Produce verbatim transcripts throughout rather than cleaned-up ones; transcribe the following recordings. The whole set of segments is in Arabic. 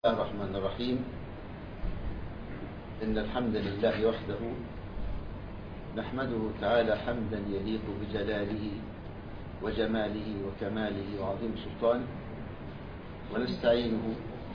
الله الرحمن الرحيم. إن الحمد لله وحده نحمده تعالى حمدا يليق بجلاله وجماله وكماله وعظيم سلطانه، ونستعينه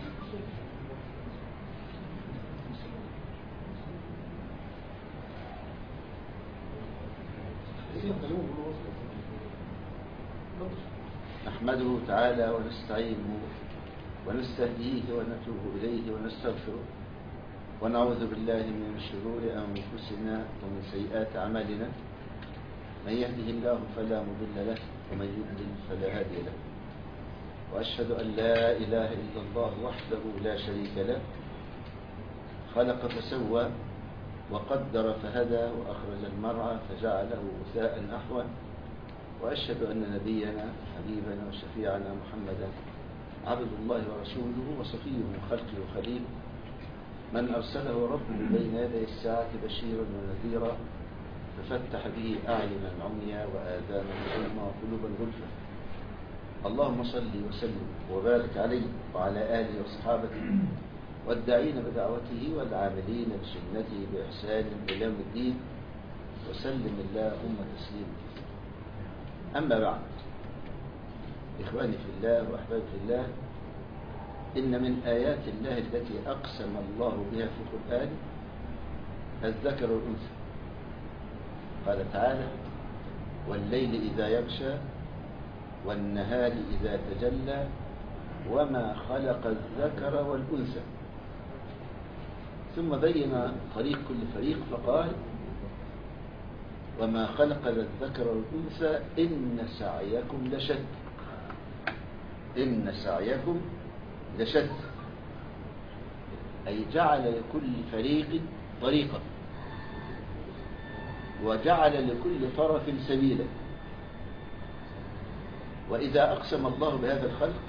نحمده تعالى ونستعينه ونستهديه ونتوب إليه ونستغفره، ونعوذ بالله من شرور أنفسنا ومن سيئات أعمالنا. من يهده الله فلا مضل له ومن يضلل فلا هادي له، وأشهد أن لا إله إلا الله وحده لا شريك له، خلق فسوى وقدر فهدى وأخرج المرعى فجعله غثاء أحوى. وأشهد أن نبينا حبيبنا وشفيعنا محمدا عبد الله ورسوله وصفيه من خلقه وخليله، من أرسله ربه بين يدي الساعة بشيرا ونذيرا، ففتح به أعينا عميا وآذانا غلما وقلوبا غلفا. اللهم صل وسلم وبارك عليه وعلى آله وصحابته والداعين بدعوته والعاملين بسنته بإحسان إلى يوم الدين، وسلم اللهم تسليما. أما بعد، إخواني في الله وأحبابي في الله، إن من آيات الله التي أقسم الله بها في القرآن الذكر والأنثى. قال تعالى: والليل إذا يغشى والنهار إذا تجلى وما خلق الذكر والأنثى. ثم بين طريق كل فريق فقال: وما خلق الذكر والأنثى إن سعيكم لشتى. إن سعيكم لشتى، أي جعل لكل فريق طريقا، وجعل لكل طرف سبيلا. وإذا أقسم الله بهذا الخلق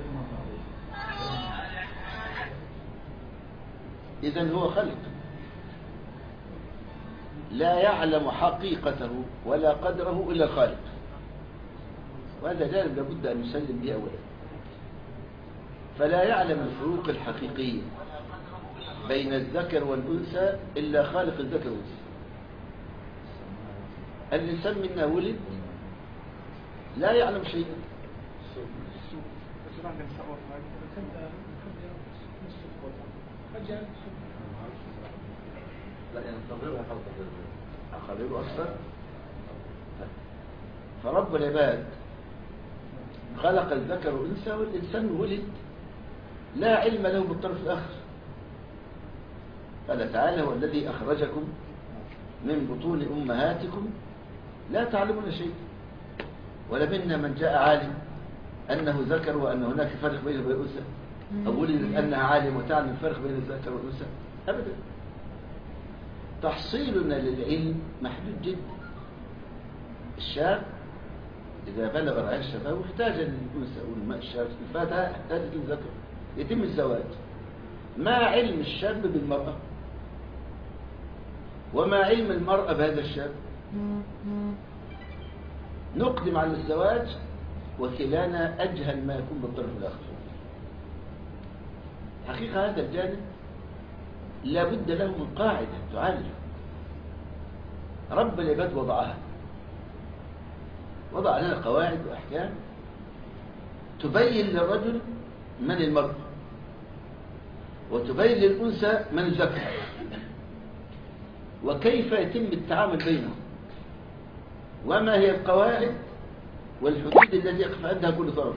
إذن هو خلق لا يعلم حقيقته ولا قدره إلا الخالق، وهذا جانب لابد أن نسلم به أولا. فلا يعلم الفروق الحقيقية بين الذكر والأنثى إلا خالق الذكر والأنثى. الإنسان منا ولد لا يعلم شيئا، لا ينتظرها خلقه أكثر. فرب العباد خلق الذكر والأنثى، والإنسان ولد لا علم له بالطرف الآخر. قال تعالى: هو الذي أخرجكم من بطون أمهاتكم لا تعلمون شيء، ولمنا من جاء عالم أنه ذكر وأن هناك فرق بينه وبين الأنثى، أو ولدت أنها عالم وتعلم الفرق بين الذكر والأنثى. أبدا. تحصيلنا للعلم محدود جدا. الشاب إذا بلغ رعاية الشباب احتاج للأنثى، والماء الشاب الفتاة احتاجت للذكر، يتم الزواج. ما علم الشاب بالمرأة وما علم المرأة بهذا الشاب؟ نقدم على الزواج وكلانا أجهل ما يكون بالطرف الآخر. حقيقة هذا الجانب لا بد له من قاعدة تعالج. رب العباد وضعها، وضع لنا قواعد وأحكام تبين للرجل من المرأة، وتبين للأنثى من الذكر، وكيف يتم التعامل بينهم، وما هي القواعد والحدود التي يقف عندها كل طرف.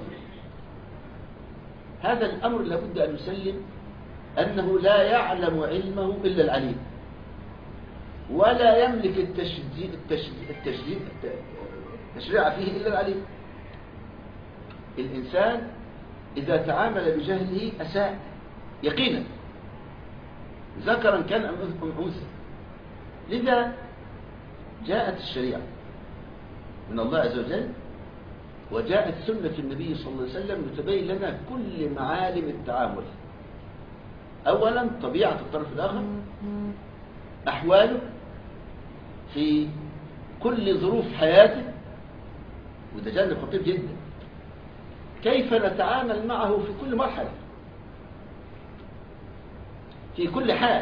هذا الأمر لابد أن نسلم أنه لا يعلم علمه إلا العليم، ولا يملك التشريع التشريع التشريع فيه إلا العليم. الإنسان إذا تعامل بجهله أساء يقينا، ذكرا كان أم أنثى. لذا جاءت الشريعة من الله عز وجل، وجاءت سنة النبي صلى الله عليه وسلم لتبين لنا كل معالم التعامل. أولا طبيعة الطرف الآخر، أحواله في كل ظروف حياته، وده جانب خطير جدا. كيف نتعامل معه في كل مرحلة. في كل حال،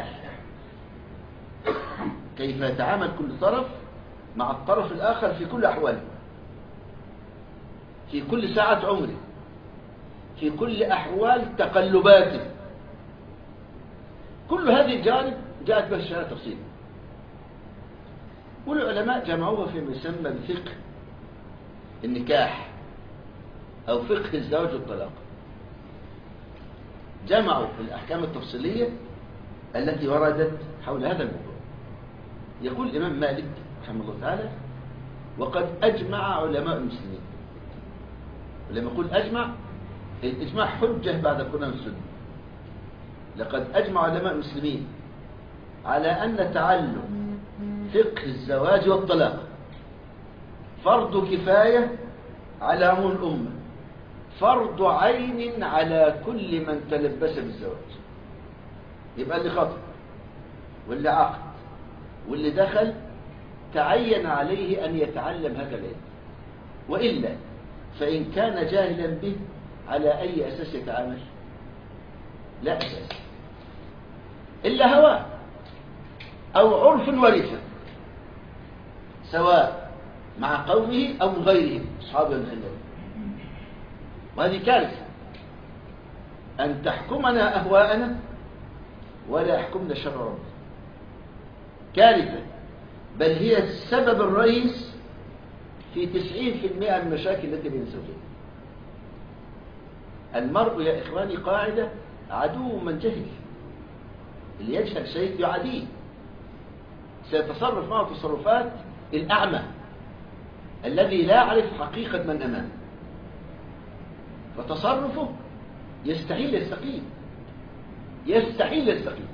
كيف يتعامل كل طرف مع الطرف الآخر في كل أحواله، في كل ساعة عمره، في كل أحوال تقلباته. كل هذه الجانب جاءت بها الشريعة تفصيلا، والعلماء جمعوها فيما يسمى بفقه النكاح أو فقه الزواج والطلاق. جمعوا الأحكام التفصيلية التي وردت حول هذا الموضوع. يقول الإمام مالك رحمه الله تعالى: وقد أجمع علماء المسلمين. ولما يقول أجمع، الإجماع حجة بعد القرآن والسنة. لقد أجمع علماء المسلمين على أن تعلم فقه الزواج والطلاق فرض كفاية على عموم الأمة، فرض عين على كل من تلبس بالزواج. يبقى اللي خطب واللي عقد واللي دخل تعين عليه أن يتعلم هذا العلم، وإلا فإن كان جاهلا به على أي أساس يتعامل؟ لا أساس إلا هواه أو عرف ورثة، سواء مع قومه أو من غيرهم أصحابه الخلال. وهذه كارثة أن تحكمنا أهواءنا ولا يحكمنا شرع ربنا. كارثة، بل هي السبب الرئيس في تسعين في المئة من المشاكل التي بين الزوجين. المرء يا إخواني قاعدة: عدو من جهل. اللي يجهل شيء يعاديه، سيتصرف معه تصرفات الأعمى الذي لا يعرف حقيقة من أمامه، فتصرفه يستحيل يستقيم، يستحيل يستقيم.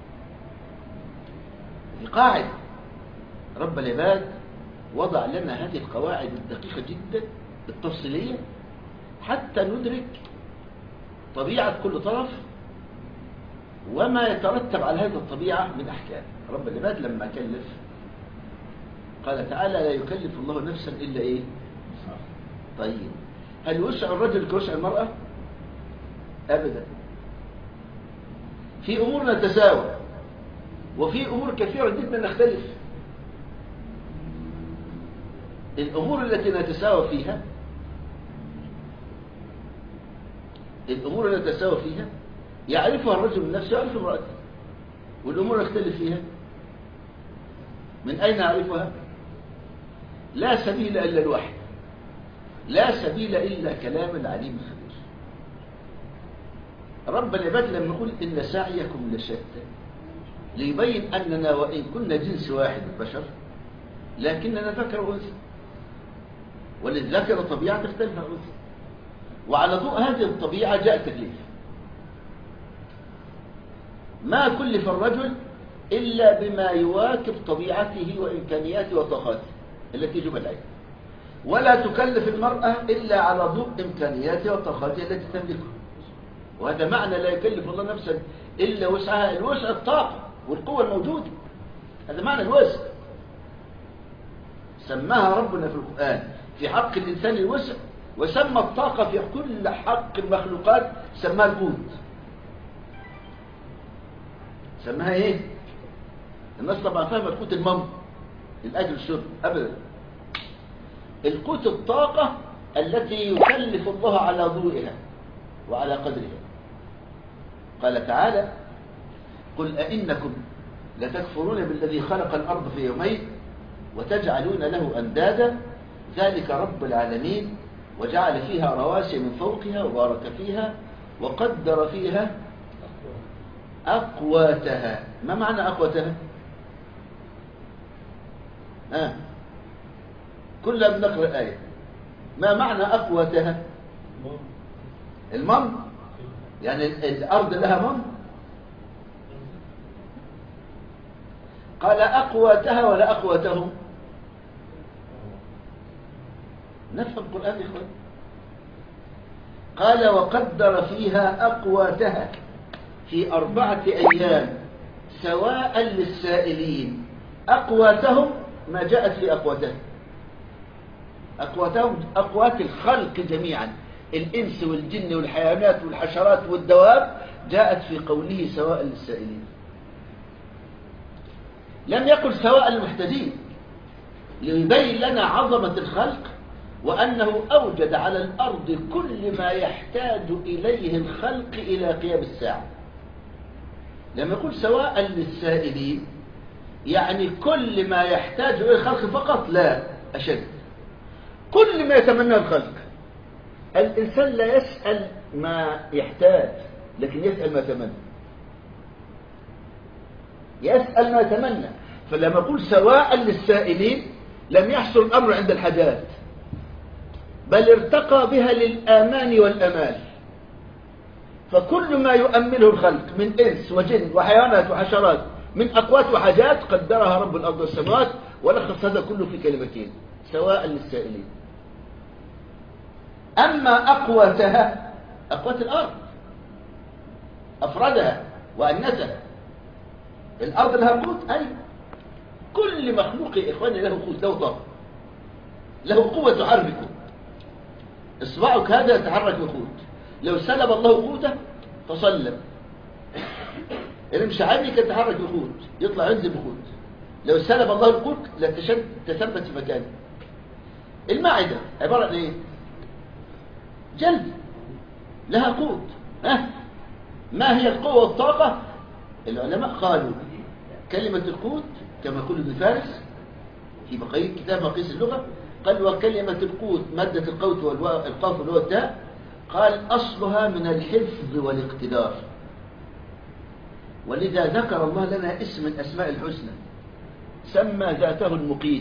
هذه قاعدة رب العباد وضع لنا هذه القواعد الدقيقة جدا التفصيلية حتى ندرك طبيعة كل طرف وما يترتب على هذه الطبيعة من أحكام. رب العباد لما كلف قال تعالى: لا يكلف الله نفسا إلا إيه؟ طيب، هل وسع الرجل كوسع المرأة؟ أبدا. في أمور نتساوى وفي أمور كثيرة جدا نختلف. الأمور التي نتساوى فيها الأمور التي نتساوى فيها يعرفها الرجل من نفسه يعرف امرأته، والأمور نختلف فيها من أين نعرفها؟ لا سبيل إلا الوحي، لا سبيل إلا كلام العليم الخبير. رب العباد لما يقول: إن سعيكم لشتى، ليبين أننا وإن كنا جنس واحد من البشر لكننا ذكر وأنثى، وللذكر طبيعة تختلف عن الأنثى، وعلى ضوء هذه الطبيعة جاء التكليف. ما كلف الرجل إلا بما يواكب طبيعته وإمكانياته وطاقاته التي يجب العين، ولا تكلف المرأة إلا على ضوء إمكانياتها وطاقاتها التي تملكها. وهذا معنى لا يكلف الله نفسا إلا وسعها، الوسع الطاقة والقوة الموجودة، هذا معنى الوسع. سماها ربنا في القرآن في حق الإنسان الوسع، وسمى الطاقة في كل حق المخلوقات سماها القوت. سماها ايه؟ الناس طبعا فاهمه القوت المم الاكل الشرب، ابدا. القوت الطاقه التي يكلف الله على ضوئها وعلى قدرها. قال تعالى: قل أئنكم لتكفرون بالذي خلق الأرض في يومين وتجعلون له أندادا ذلك رب العالمين وجعل فيها رواسي من فوقها وبارك فيها وقدر فيها أقواتها. ما معنى أقواتها؟ آه. كلنا بنقرأ آية. ما معنى أقواتها؟ المم، يعني الأرض لها مم. قال أقواتها ولا أقواتهم؟ نفهم القرآن يا إخوان. قال وقدر فيها أقواتها في أربعة أيام سواء للسائلين. أقواتهم ما جاءت في أقواتهم، أقواتهم أقوات الخلق جميعا، الإنس والجن والحيوانات والحشرات والدواب جاءت في قوله سواء للسائلين. لم يقل سواء للمحتاجين، ليبين لنا عظمة الخلق وأنه أوجد على الأرض كل ما يحتاج إليه الخلق إلى قيام الساعة. لما يقول سواء للسائلين يعني كل ما يحتاج إليه الخلق فقط؟ لا، أشد، كل ما يتمنى الخلق. الإنسان لا يسأل ما يحتاج لكن يسأل ما يتمنى، يسأل ما يتمنى. فلما يقول سواء للسائلين لم يحصل الأمر عند الحاجات، بل ارتقى بها للآمان والأمال. فكل ما يؤمله الخلق من إنس وجن وحيوانات وحشرات من أقوات وحاجات قدرها رب الأرض والسماوات، ولخص هذا كله في كلمتين: سواء للسائلين. أما أقواتها، أقوات الأرض أفردها وأنسها. الأرض لها قوت، أي كل مخلوق يا إخواني له قوت، له طاقة، له قوة تحركه. إصبعك هذا يتحرك بقوت، لو سلب الله قوته تصلب. اللي مش عادي كان يتحرك بقوت، يطلع ينزل بقوت. لو سلب الله القوت لتثبت في مكانه. المعدة عبارة عن ايه؟ جلد، لها قوت. ها؟ ما هي القوة والطاقة؟ العلماء قالوا كلمة القوت كما يقول ابن فارس في بقية كتاب مقيس اللغة، قال وكلمة القوت مادة القوت والقاف والواو والتاء، قال أصلها من الحفظ والاقتدار. ولذا ذكر الله لنا اسم من أسماء الحسنى، سمى ذاته المقيت،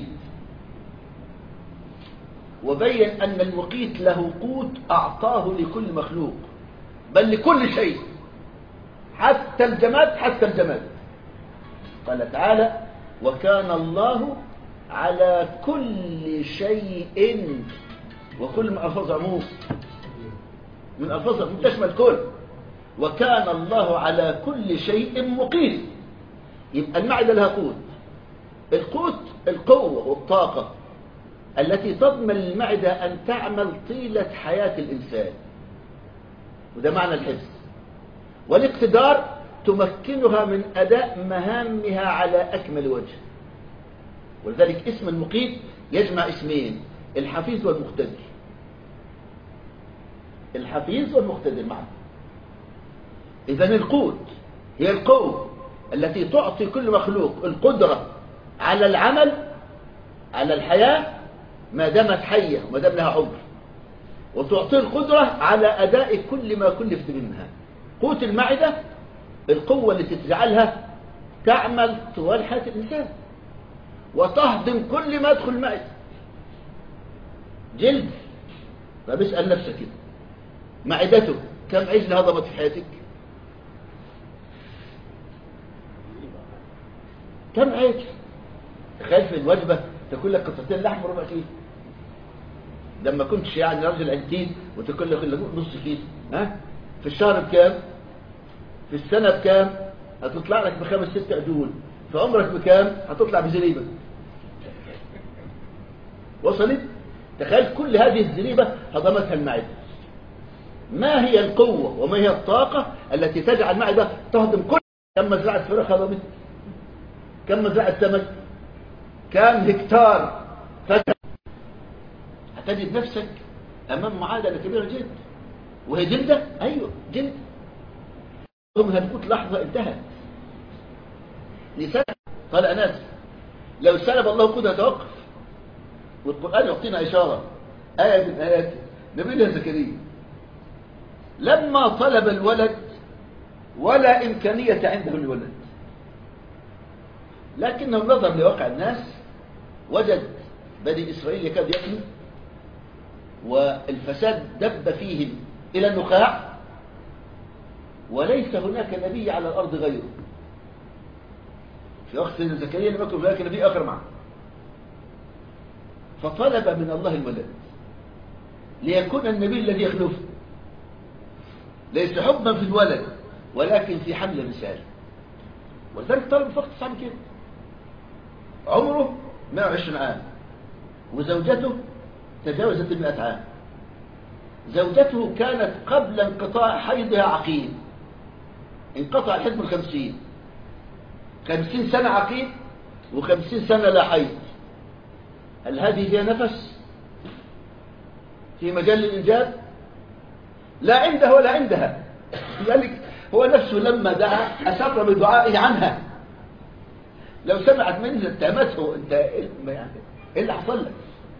وبين أن المقيت له قوت أعطاه لكل مخلوق، بل لكل شيء، حتى الجماد، حتى الجماد. قال تعالى وكان الله على كل شيء، وكل من ألفاظ عموم، من ألفاظ عموم تشمل الكل. وكان الله على كل شيء مقيت. يبقى المعدة لها قوت. القوت القوة والطاقة التي تضمن المعدة أن تعمل طيلة حياة الإنسان، وده معنى الحفظ. والاقتدار تمكنها من أداء مهامها على أكمل وجه. ولذلك اسم المقيت يجمع اسمين: الحفيظ والمقتدر. الحفيظ والمقتدر معا. إذن القوت هي القوة التي تعطي كل مخلوق القدرة على العمل، على الحياة ما دامت حية وما دام لها عمر، وتعطي القدرة على أداء كل ما كلفت منها. قوت المعدة القوة التي تجعلها تعمل طوال حياة الإنسان وتهضم كل ما يدخل المعدة. جلد، فبسأل نفسك كده، معدته كم عجل هضمت في حياتك؟ كم عجل؟ تخيل في الوجبة تاكل لك قطعتين لحم وربع كيلو، لما كنتش يعني راجل عنتين وتاكل لك نص كيلو. ها؟ في الشهر بكام؟ في السنة بكام؟ هتطلع لك بخمس ست عجول. في عمرك بكام؟ هتطلع بزريبة. وصلت؟ تخيل كل هذه الزريبة هضمتها المعدة. ما هي القوة وما هي الطاقة التي تجعل المعدة تهضم كل؟ كم مزرعة فراخ هضمت؟ كم مزرعة سمك؟ كم هكتار فتح؟ هتجد نفسك أمام معادلة كبيرة جدا. وهي جلدة؟ أيوة جلد. ثم هتفوت لحظة انتهت. لسنة قال أناس لو سلب الله قدها توقف. والقرآن يعطينا إشارة، آية من آيات نبي الله زكريا لما طلب الولد ولا إمكانية عنده الولد، لكنه نظر لواقع الناس وجد بني إسرائيل يكاد يأكلوا والفساد دب فيهم إلى النخاع، وليس هناك نبي على الأرض غيره. في وقت سيدنا زكريا لم يكن هناك نبي آخر معه، فطلب من الله الولد ليكون النبي الذي يخلفه، ليس حبا في الولد ولكن في حمل الرسالة. ولذلك طلب في وقت صعب كده. عمره مئة وعشرين عام وزوجته تجاوزت المئة عام. زوجته كانت قبل انقطاع حيضها عقيم، انقطع الحيض من خمسين خمسين سنة عقيم وخمسين سنة لا حيض. هل هذه فيها نفس في مجال الإنجاب؟ لا عنده ولا عندها. لذلك هو نفسه لما دعا أسر بدعائه عنها. لو سمعت منه اتهمته، انت ايه اللي حصل لك؟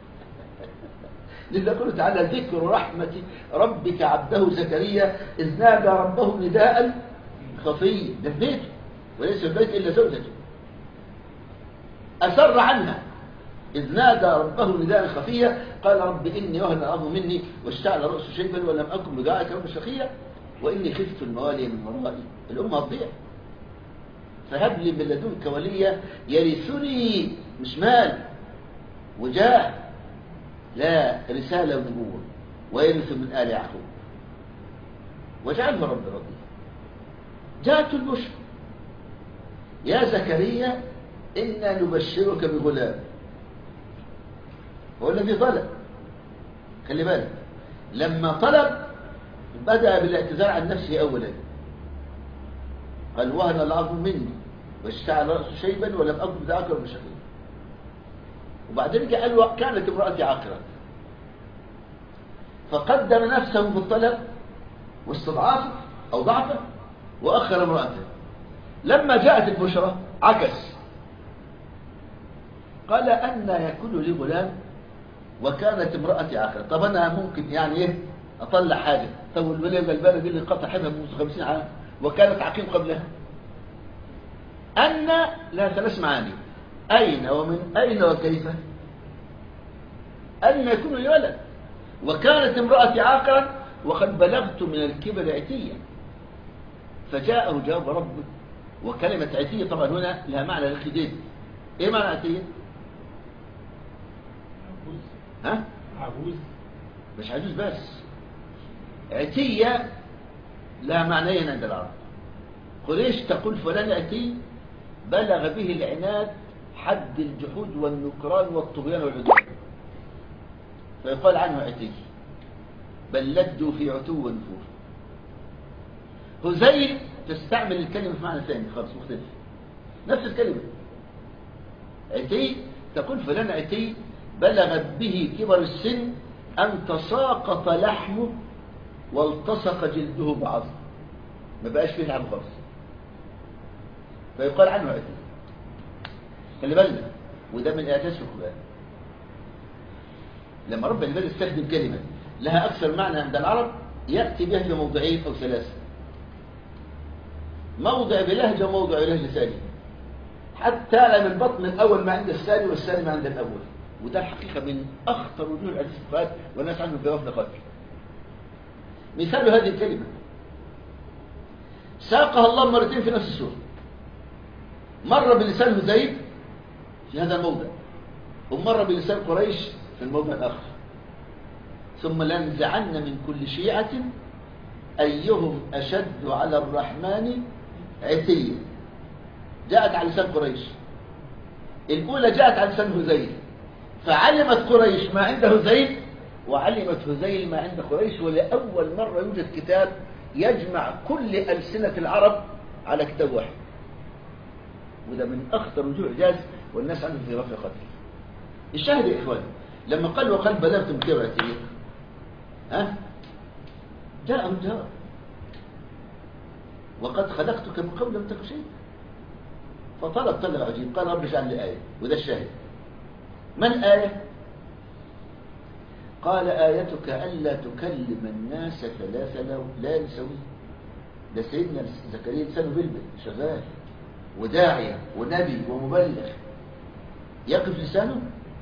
لذا قال تعالى ذكر رحمة ربك عبده زكريا إذ نادى ربه نداء خفيا. ده في بيته وليس في البيت إلا زوجته. أسر عنها إذ نادى ربه نداء خفيا قال رب إني وهن العظم مني واشتعل رأس شيبا ولم أكن بدعائك رب شقيا وإني خفت الموالي من ورائي. الأمة هتضيع، فهب لي من لدنك وليا يرثني، مش مال وجاه، لا، رسالة ونبوة، ويرث من آل يعقوب واجعله رب رضي. جاءت البشرى يا زكريا إنا نبشرك بغلام. هو الذي طلب، خلي بالك، لما طلب بدأ بالاعتذار عن نفسه أولا، قال وهن العظم مني واشتعل رأس شيبا ولم أكن بدعاك رب شقيا. وبعدين قال كانت امرأتي عاقرة، فقدم نفسه في الطلب واستضعافه أو ضعفه وأخر امرأته. لما جاءت البشرى عكس، قال أن يكون لي غلام وكانت امرأتي عاقرة. طب أنا ممكن يعني إيه أطلع حاجة؟ طب الولية الغلبانة دي اللي قطع حبها منذ خمسين عام وكانت عقيم قبلها. أن لا ثلاث معاني، أين ومن أين وكيف. أن يكون لي ولد وكانت امرأتي عاقرا وقد بلغت من الكبر عتيا. فجاءه جواب ربه. وكلمة عتية طبعا هنا لها معنى للخديد. ايه معنى عتية؟ عجوز. ها؟ عجوز. مش عجوز بس، عتية لها معنيين عند العرب. قريش تقول فلان عتي بلغ به العناد حد الجحود والنكران والطغيان والعدوان، فيقال عنه عتي، بل لدوا في عتو ونفور. هزيل تستعمل الكلمة في معنى ثاني خالص مختلف، نفس الكلمة. عتي تقول فلان عتي بلغت به كبر السن أن تساقط لحمه والتصق جلده بعضه، ما بقاش فيه لحم خالص، فيقال عنه عتي. خلي بالنا، وده من إعجاز القرآن. لما رب العباد يستخدم كلمة لها أكثر معنى عند العرب يأتي بها في موضعين أو ثلاثة، موضع بلهجة وموضع بلهجة ثانية، حتى لا من بطن الأول ما عند الثاني والثاني ما عند الأول. وده الحقيقة من أخطر وجوه الحديث الفقهاء والناس عنه في وفد قتل. مثال هذه الكلمة ساقها الله مرتين في نفس السورة، مرة بلسان هزيل في هذا الموضع، ومرة بلسان قريش في الموضع الآخر. ثم لنزعن من كل شيعة أيهم أشد على الرحمن عتيا. جاءت على لسان قريش، الأولى جاءت على لسان هزيل، فعلمت قريش ما عند هزيل وعلمت هزيل ما عند قريش. ولأول مرة يوجد كتاب يجمع كل ألسنة العرب على كتاب واحد، وده من أخطر وجوه إعجاز والناس عنده في رفع قتل. الشاهد يا إخواني، لما قال وقال بلغتم كبر عتيا، ها جاء الجواب وقد خلقتك من قبل لم تك شيء. فطلب طلب عجيب، قال رب اجعل لي آية، وده الشاهد. ما الآية؟ قال آيتك ألا تكلم الناس ثلاث ليال سويا. ده سيدنا زكريا لسانه بلبل شغال وداعية ونبي ومبلغ، يقف لسانه.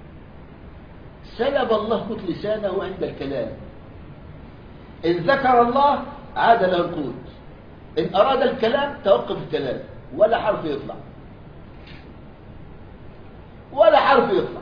سلب الله قوت لسانه عند الكلام. إن ذكر الله عاد له القوت، إن أراد الكلام توقف الكلام، ولا حرف يطلع، ولا حرف يطلع.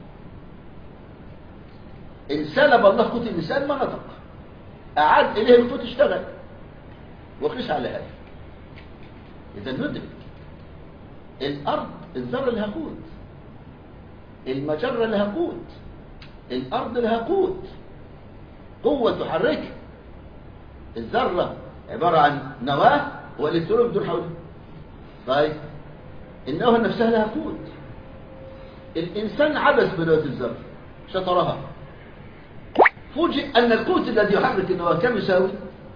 إن سلب الله قوت اللسان ما نطق، أعاد إليه القوت اشتغل. وقيس على هذا. إذا ندرك الأرض الذرة لها قوت، المجرة لها قوت، الأرض لها قوت، قوة تحركها. الذرة عبارة عن نواة والإلكترون بدون حولها. طيب النواة نفسها لها قوة. الإنسان عبث بنواة الذرة شطرها، فوجئ أن القوة الذي يحرك النواة كم يساوي؟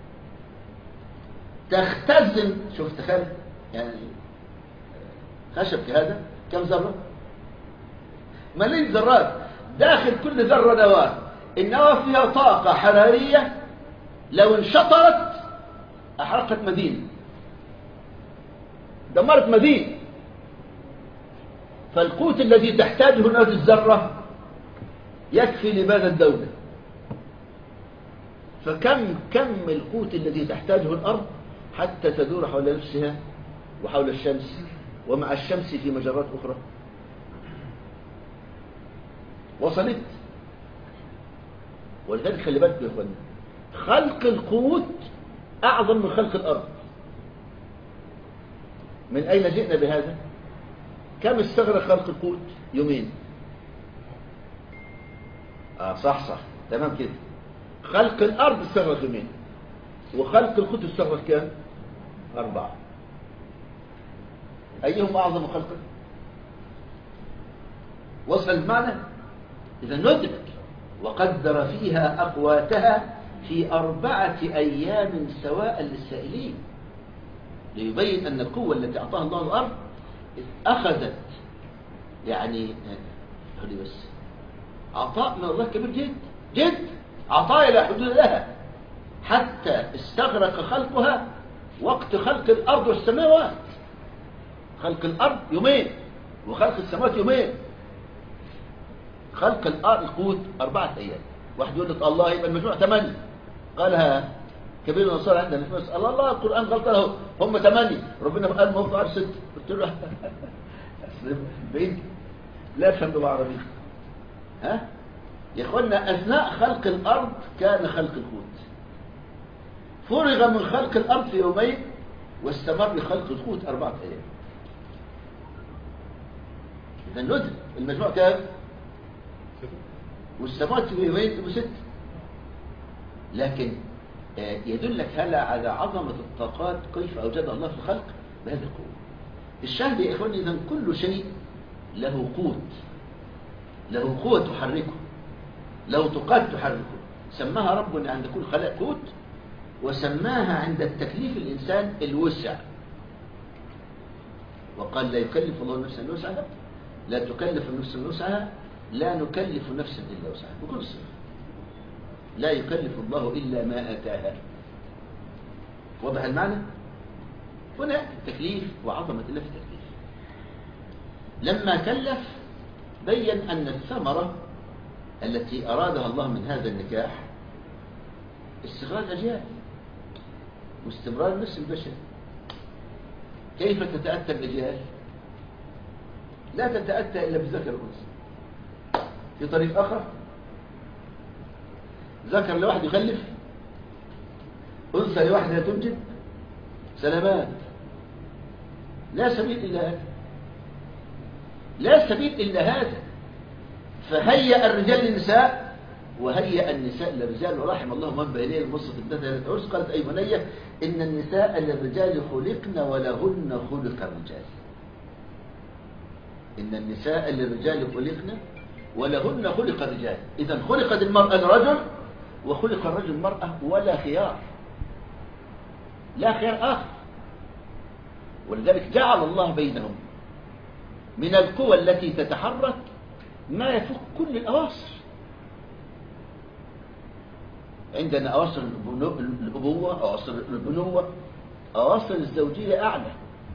تختزن. شوف تخيل يعني خشب كهذا كم ذرة؟ ملايين ذرات داخل كل ذرة نواة. النواة فيها طاقة حرارية لو انشطرت أحرقت مدينة، دمرت مدينة. فالقوت الذي تحتاجه نواة الذرة يكفي لبناء الدولة. فكم كم القوت الذي تحتاجه الأرض حتى تدور حول نفسها وحول الشمس ومع الشمس في مجرات أخرى. وصلت. ولذلك خلي بالك يا اخوانا، خلق القوت أعظم من خلق الأرض. من أين جئنا بهذا؟ كم استغرق خلق القوت؟ يومين. آه صح صح تمام كده. خلق الأرض استغرق يومين، وخلق القوت استغرق كام؟ أربعة. أيهم أعظم خلقا؟ وصل المعنى؟ إذا ندرك وقدر فيها أقواتها في أربعة أيام سواء للسائلين، ليبين أن القوة التي أعطاها الله الأرض أخذت يعني هذه بس عطاء من الله كبير جد جد، عطايا لا حدود لها، حتى استغرق خلقها وقت خلق الأرض والسماوات. خلق الأرض يومين وخلق السماوات يومين. خلق الأرض القوت أربعة أيام. واحد يقول لك الله يبقى المجموع ثمانية. قالها كبير النصارى عندنا في مصر. الله الله القرآن غلط له، هم ثمانية، ربنا قال موضوع عرش ستة. قلت له بعيد لا أفهم لغة عربية. ها يا اخوانا، أثناء خلق الأرض كان خلق القوت. فرغ من خلق الأرض في يومين واستمر خلق القوت أربعة أيام. إذا ندرك المجموع كام؟ والسماوات في يومين وست. لكن يدلك هلا على عظمة الطاقات كيف أوجدها الله في الخلق بهذه القوة. الشاهد يا إخواني، إذن كل شيء له قوت، له قوة تحركه، له طاقات تحركه. سماها ربنا عند كل خلق قوت، وسماها عند التكليف الإنسان الوسع. وقال لا يكلف الله نفسا إلا وسعها، لا تكلف النفس إلا وسعها، لا نكلف نفسا إلا وسعها. بكل صفة لا يكلف الله إلا ما آتاها. واضح المعنى؟ هنا التكليف وعظمة الله في التكليف. لما كلف بين أن الثمرة التي أرادها الله من هذا النكاح استغلال الأجيال واستمرار النفس البشري. كيف تتأتى الأجيال؟ لا تتأتى إلا بذكر الأنثى. في طريق آخر ذكر لواحد يخلف، أنثى لواحدة تنجب، سلامات. لا سبيل إلا هذا، لا سبيل إلا هذا. فهيأ الرجال للنساء وهيأ النساء للرجال. ورحم الله من بينيه المصف الدهر العرس. قالت أي بنية إن النساء للرجال خلقن ولهن خلق الرجال. إن النساء للرجال خلقن ولهن خلق الرجال. إذا خلقت المرأة لرجل وخلق الرجل مرأة، ولا خيار، لا خيار آخر. ولذلك جعل الله بينهم من القوى التي تتحرك ما يفوق كل الأواصر. عندنا أواصر الأبوة، أواصر البنوة، أواصر الزوجية أعلى.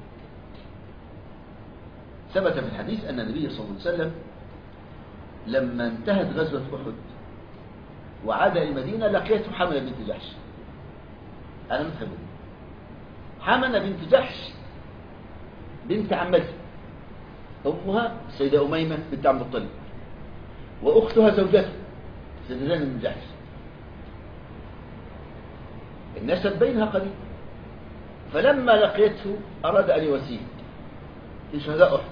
ثبت في الحديث أن النبي صلى الله عليه وسلم لما انتهت غزوة أحد وعاد إلى المدينة لقيته حمنة بنت جحش. أنا مفهم حمنة بنت جحش بنت عمتها، أمها السيدة أميمة بنت عبد المطلب، وأختها زوجته السيدة زينب بنت جحش. النسب بينها قريب. فلما لقيته أراد أن يواسيه في شهداء أحد،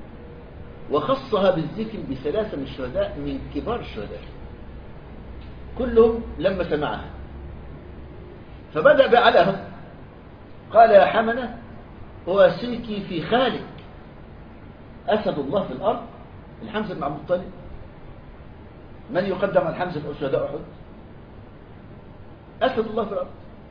وخصها بالذكر بثلاثة من الشهداء من كبار الشهداء. كلهم لما سمعها فبدأ بعلهم قال يا حمنة أواسيك في خالك أسد الله في الأرض الحمزة بن عبد المطلب. من يقدم على الحمزة في شهداء أحد؟ أسد الله في الأرض.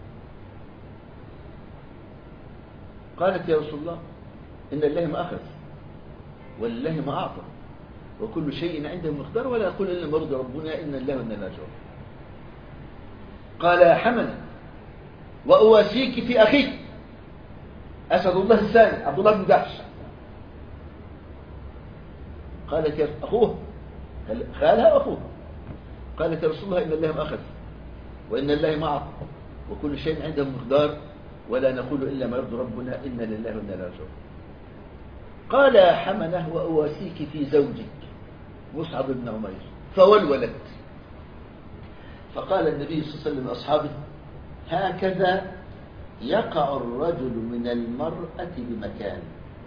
قالت يا رسول الله إن الله ما أخذ ولله ما أعطى وكل شيء عنده مقدار ولا يقول إلا مرضى ربنا إن الله وإنا إليه راجعون. قال يا حمنة وأواسيك في أخيك أسد الله الثاني عبد الله بن جحش. قالت يا أخوه خالها وأخوه. قالت يا رسول الله إن الله ما أخذ وإن الله ما أعطى وكل شيء عنده مقدار ولا نقول إلا ما يرضي ربنا إنا لله وإنا إليه راجعون. قال يا حمنة وأواسيك في زوجك مصعب بن عمير فولولت. فقال النبي صلى الله عليه وسلم لأصحابه هكذا يقع الرجل من المرأة بمكان.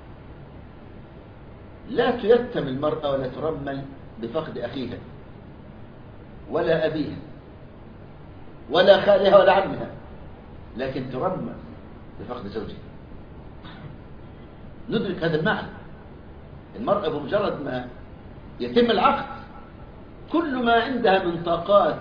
لا تيتم المرأة ولا ترمل بفقد أخيها ولا أبيها ولا خالها ولا عمها، لكن ترمل بفقد زوجها. ندرك هذا المعنى. المرأة بمجرد ما يتم العقد كل ما عندها من طاقات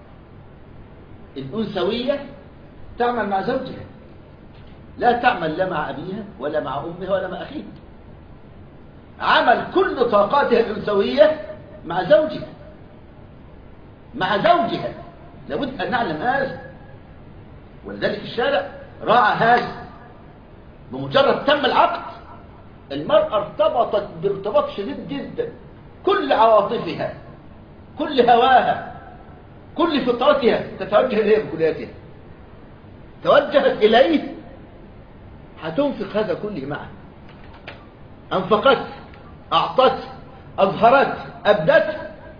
الأنثوية تعمل مع زوجها، لا تعمل لا مع أبيها ولا مع أمها ولا مع أخيها. عمل كل طاقاتها الأنثوية مع زوجها مع زوجها. لابد أن نعلم هذا، ولذلك الشارع راعى هذا. بمجرد تم العقد المرأة ارتبطت بارتباط شديد جدا، كل عواطفها كل هواها كل فطرتها تتوجه إليه بكلياتها. توجهت إليه هتنفق هذا كله معه. أنفقت أعطت أظهرت أبدت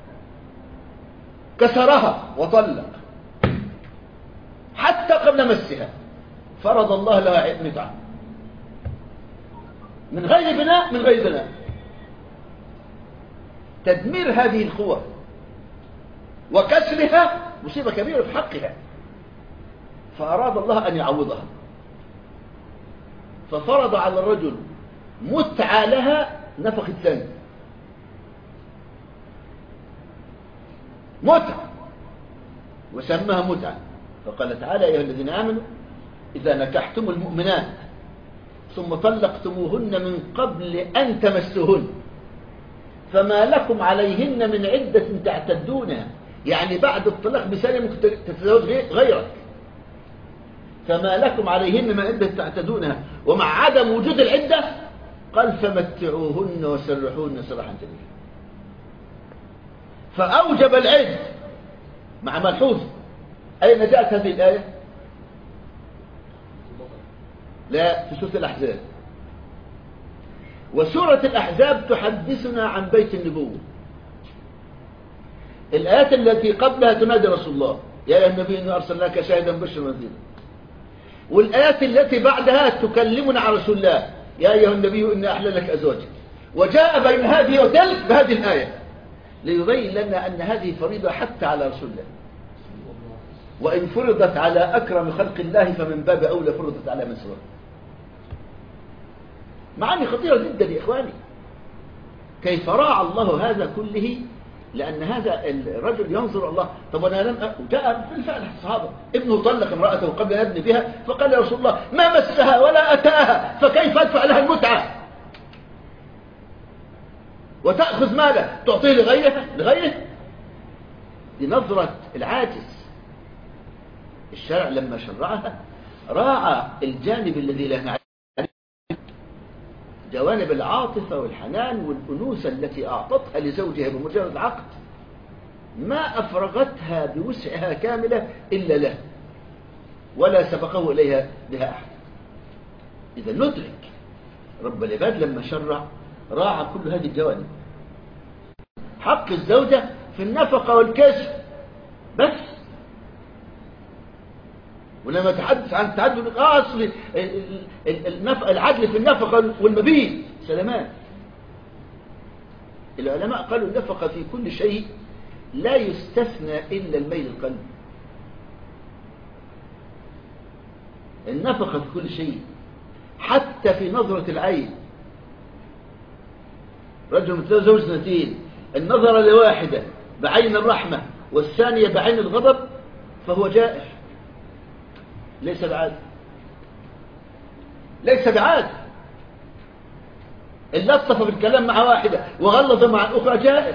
كسرها وطلق حتى قبل مسها فرض الله لها متعة من غير بناء من غير بناء. تدمير هذه القوى وكسرها مصيبة كبيرة في حقها، فأراد الله أن يعوضها ففرض على الرجل متعة لها نفقة ثانية متعة وسماها متعة. فقال تعالى يا أيها الذين آمنوا إذا نكحتم المؤمنات ثم طلقتموهن من قبل أن تمسوهن فما لكم عليهن من عدة تعتدونها، يعني بعد الطلاق بسنة ممكن تتزوج غيرك. فما لكم عليهن من عدة تعتدونها ومع عدم وجود العدة قال فمتعوهن وسرحوهن سراحا جميلا. فأوجب العد مع ملحوظ. أين جاءت هذه الآية؟ لا، في سورة الأحزاب. وسورة الأحزاب تحدثنا عن بيت النبوة. الآيات التي قبلها تنادي رسول الله يا أيها النبي إنا أرسلناك شاهدا بشرا ونذيرا. والآيات التي بعدها تكلمنا عن رسول الله يا أيها النبي إنا أحلل لك أزواجك. وجاء بين هذه وتلك بهذه الآية ليبين لنا أن هذه فريضة حتى على رسول الله، وإن فرضت على أكرم خلق الله فمن باب أولى فرضت على من سواه. معاني خطيرة جدا يا إخواني. كيف راعى الله هذا كله؟ لأن هذا الرجل ينظر الله. طب أنا لم جاء بالفعل الصحابة ابنه طلق امرأته قبل أن يبني بها فقال يا رسول الله ما مسها ولا أتاها فكيف أدفع لها المتعة وتأخذ ماله تعطيه لغيره لغيره دي نظرة العاجز. الشرع لما شرعها راعى الجانب الذي لا نعلم، جوانب العاطفة والحنان والأنوثة التي أعطتها لزوجها بمجرد عقد ما أفرغتها بوسعها كاملة إلا له ولا سبقه إليها بها أحد. إذا ندرك رب العباد لما شرع راعى كل هذه الجوانب. حق الزوجة في النفقة والكسب بس. ولما تحدث عن تعدد اصل العدل في النفقه والمبيت سلامات. العلماء قالوا النفقه في كل شيء لا يستثنى إلا الميل القلب. النفقة في كل شيء، حتى في نظرة العين. رجل متزوج سنتين النظر لواحدة بعين الرحمة والثانية بعين الغضب فهو جائر، ليس بعاد، ليس بعاد. اللي لطف بالكلام مع واحدة وغلظ مع الأخرى جائر.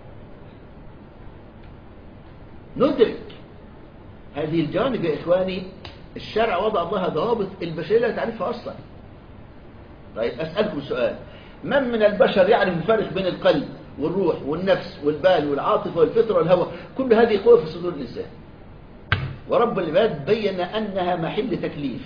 ندرك هذه الجوانب يا إخواني. الشرع وضع الله ضوابط البشرية لا تعرفها أصلا. طيب أسألكم سؤال: من من البشر يعرف الفرق بين القلب والروح والنفس والبال والعاطفة والفطرة والهوى؟ كل هذه قوة في صدور الإنسان، ورب العباد بين أنها محل تكليف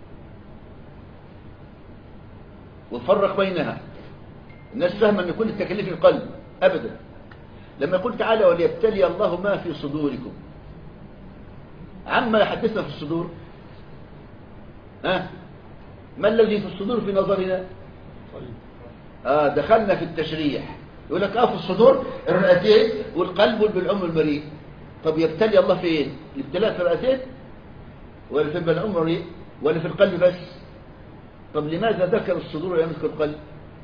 وفرق بينها. الناس فاهمة أن كل التكليف القلب، أبدا. لما يقول تعالى وليبتلي الله ما في صدوركم، عما يحدثنا في الصدور؟ ها؟ ما الذي في الصدور في نظرنا؟ آه دخلنا في التشريح. يقول لك اه في الصدور الرئتين والقلب والبلعوم والمريء. طب يبتلي الله فين؟ الابتلاء في الرئتين ولا في البلعوم والمريء ولا في القلب بس؟ طب لماذا ذكر الصدور ولم يذكر القلب؟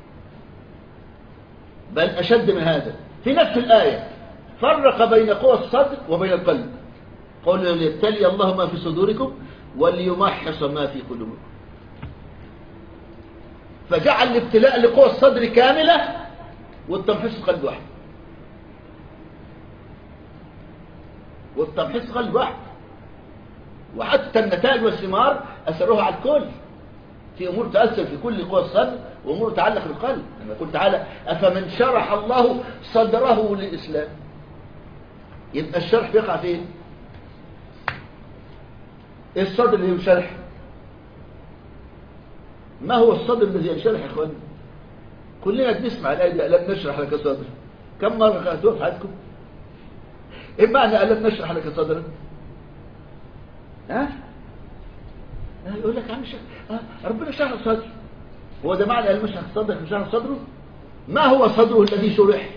بل أشد من هذا، في نفس الآية فرق بين قوى الصدر وبين القلب. قول ليبتلي الله ما في صدوركم وليمحص ما في قلوبكم. فجعل الابتلاء لقوى الصدر كاملة والتمحيص قلب واحد، والتمحيص قلب واحد. وحتى النتائج والثمار أثروها على الكل. في أمور تأثر في كل قوى الصدر وأمور تتعلق بالقلب. لما يقول تعالى أفمن شرح الله صدره للإسلام، يبقى الشرح بيقع فين؟ إيه الصدر اللي ينشرح؟ ما هو الصدر الذي ينشرح يا إخوان؟ كلنا بنسمع الآية دي ألم نشرح لك صدرك. كم مرة قرأتوها في حياتكم؟ إيه معنى ألم نشرح لك صدرك؟ ها؟ يقول لك عم شرح آه ربنا شرح صدره. هو ده معنى ألم نشرح صدرك مش شرح صدره؟ ما هو صدره الذي شرح؟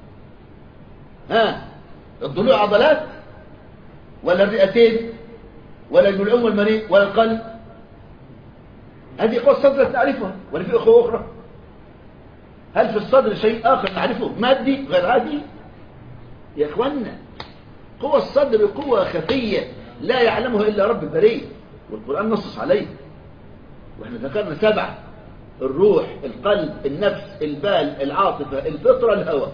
ها؟ الضلوع عضلات ولا الرئتين ولا البلعوم والمريء ولا القلب؟ هذه قوى الصدر تعرفها ولا في قوة أخرى؟ هل في الصدر شيء آخر نعرفه مادي غير عادي؟ يا إخواننا قوى الصدر قوة خفية لا يعلمها إلا رب البرية، والقرآن نصص عليه. وإحنا ذكرنا سبعة: الروح، القلب، النفس، البال، العاطفة، الفطرة، الهوى.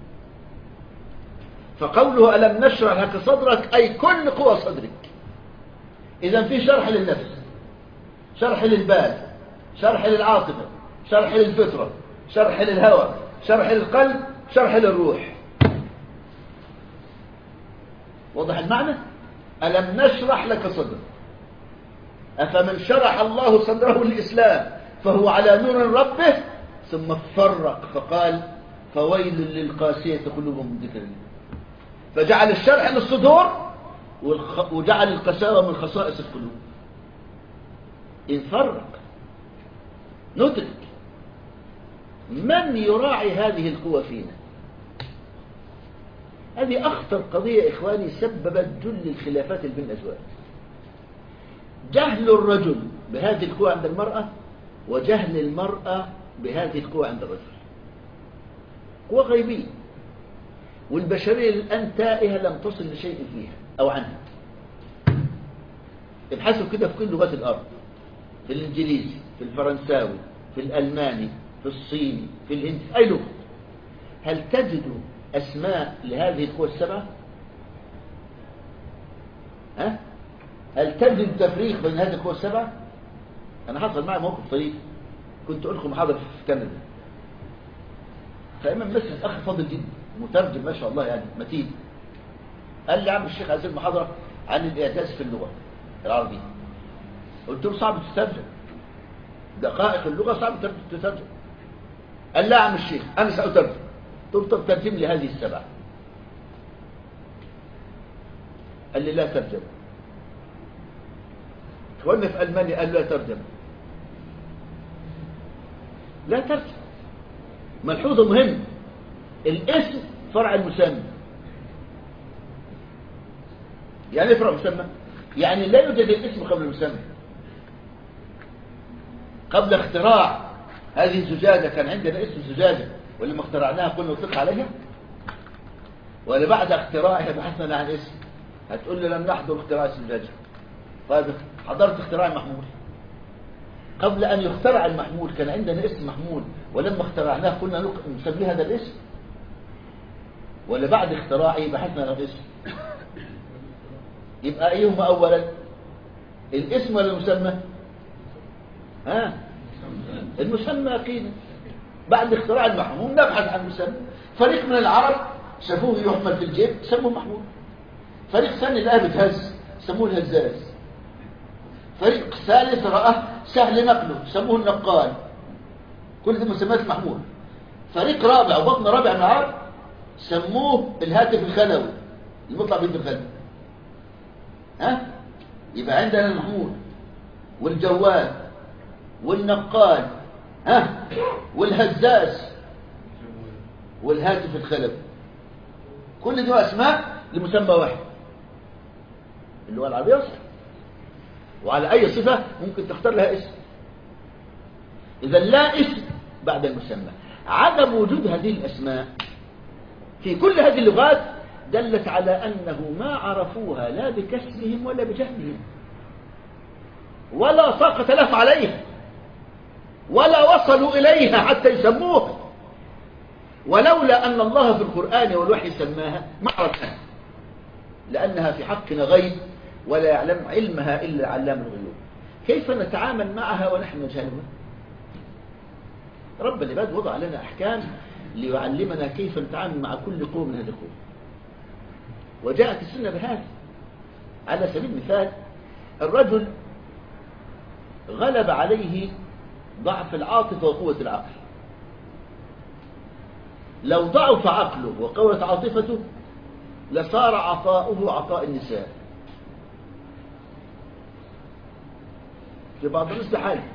فقوله ألم نشرح لك صدرك أي كل قوى صدرك. إذا في شرح للنفس، شرح للبال، شرح للعاطفة، شرح للفطرة، شرح للهوى، شرح للقلب، شرح للروح. واضح المعنى؟ ألم نشرح لك صدرك. أفمن شرح الله صدره للإسلام فهو على نور ربه، ثم فرق فقال فويل للقاسية قلوبهم من ذكر الله. فجعل الشرح للصدور وجعل القساوة من خصائص القلوب. إن فرق ندرك من يراعي هذه القوة فينا. هذه أخطر قضية إخواني سببت جل الخلافات بين الأزواج. جهل الرجل بهذه القوة عند المرأة وجهل المرأة بهذه القوة عند الرجل. قوة غيبية، والبشرية الآن تائهة لم تصل لشيء فيها أو عنها. ابحثوا كده في كل لغات الأرض، في الإنجليزي، في الفرنساوي، في الألماني، في الصيني، في الهندي، في أي لغة، هل تجدوا أسماء لهذه القوى السبعة؟ ها؟ هل تجد تفريق بين هذه القوى السبعة؟ أنا حصل معي موقف طريف، كنت ألقي محاضرة في كندا، فإمام مسجد أخ فاضل جدا مترجم ما شاء الله يعني متين، قال لي يا عم الشيخ عايزين محاضرة عن الإعجاز في اللغة العربية. قلت له صعب تترجم، دقائق اللغة صعب تترجم. قال لا يا عم الشيخ أنا سأترجم. قلت له طب ترجم لي هذه السبعة. قال لي لا ترجم. اخواننا في ألمانيا قال لا ترجم، لا ترجم. ملحوظة مهمة، الاسم فرع المسمى. يعني ايه فرع مسمى؟ يعني لا يوجد الاسم قبل المسمى. قبل اختراع هذه الزجاجة كان عندنا اسم زجاجة، ولما اخترعناها قلنا نطلق عليها؟ ولا بعد اختراعها بحثنا عن اسم؟ هتقول لي لم نحضر اختراع الزجاجة. طيب حضرت اختراع المحمول. قبل أن يخترع المحمول كان عندنا اسم محمول، ولما اخترعناه قلنا نسميه هذا الاسم؟ ولا بعد اختراعه بحثنا عن اسم؟ يبقى أيهما أولا، الاسم ولا المسمى؟ ها؟ المسمى أكيد. بعد اختراع المحمول نبحث عن المسمى. فريق من العرب شافوه يحمل في الجيب سموه محمول. فريق ثاني لقاه بتهز سموه الهزاز. فريق ثالث رأى سهل نقله سموه النقال. كل دي مسميات محمول. فريق رابع وبطن رابع من العرب سموه الهاتف الخلوي المطلع بيد الخلوي. ها؟ يبقى عندنا المحمول والجوال والنقال، ها، والهزاز والهاتف الخلوي. كل دي اسماء لمسمى واحد، اللغة العربية أصلا. وعلى أي صفة ممكن تختار لها اسم. إذا لا اسم بعد المسمى. عدم وجود هذه الأسماء في كل هذه اللغات دلت على أنه ما عرفوها لا بكسبهم ولا بجهلهم، ولا طاقة لهم عليها، ولا وصلوا إليها حتى يسموها. ولولا أن الله في القرآن والوحي سماها ما عرفناها، لأنها في حقنا غيب ولا يعلم علمها إلا علام الغيوب. كيف نتعامل معها ونحن نجهلها؟ رب العباد وضع لنا أحكام ليعلمنا كيف نتعامل مع كل قوم من هذه القوم، وجاءت السنة بهذا. على سبيل المثال، الرجل غلب عليه ضعف العاطفة وقوة العقل. لو ضعف عقله وقوة عاطفته لصار عطاؤه عطاء النساء. في بعض الناس حاله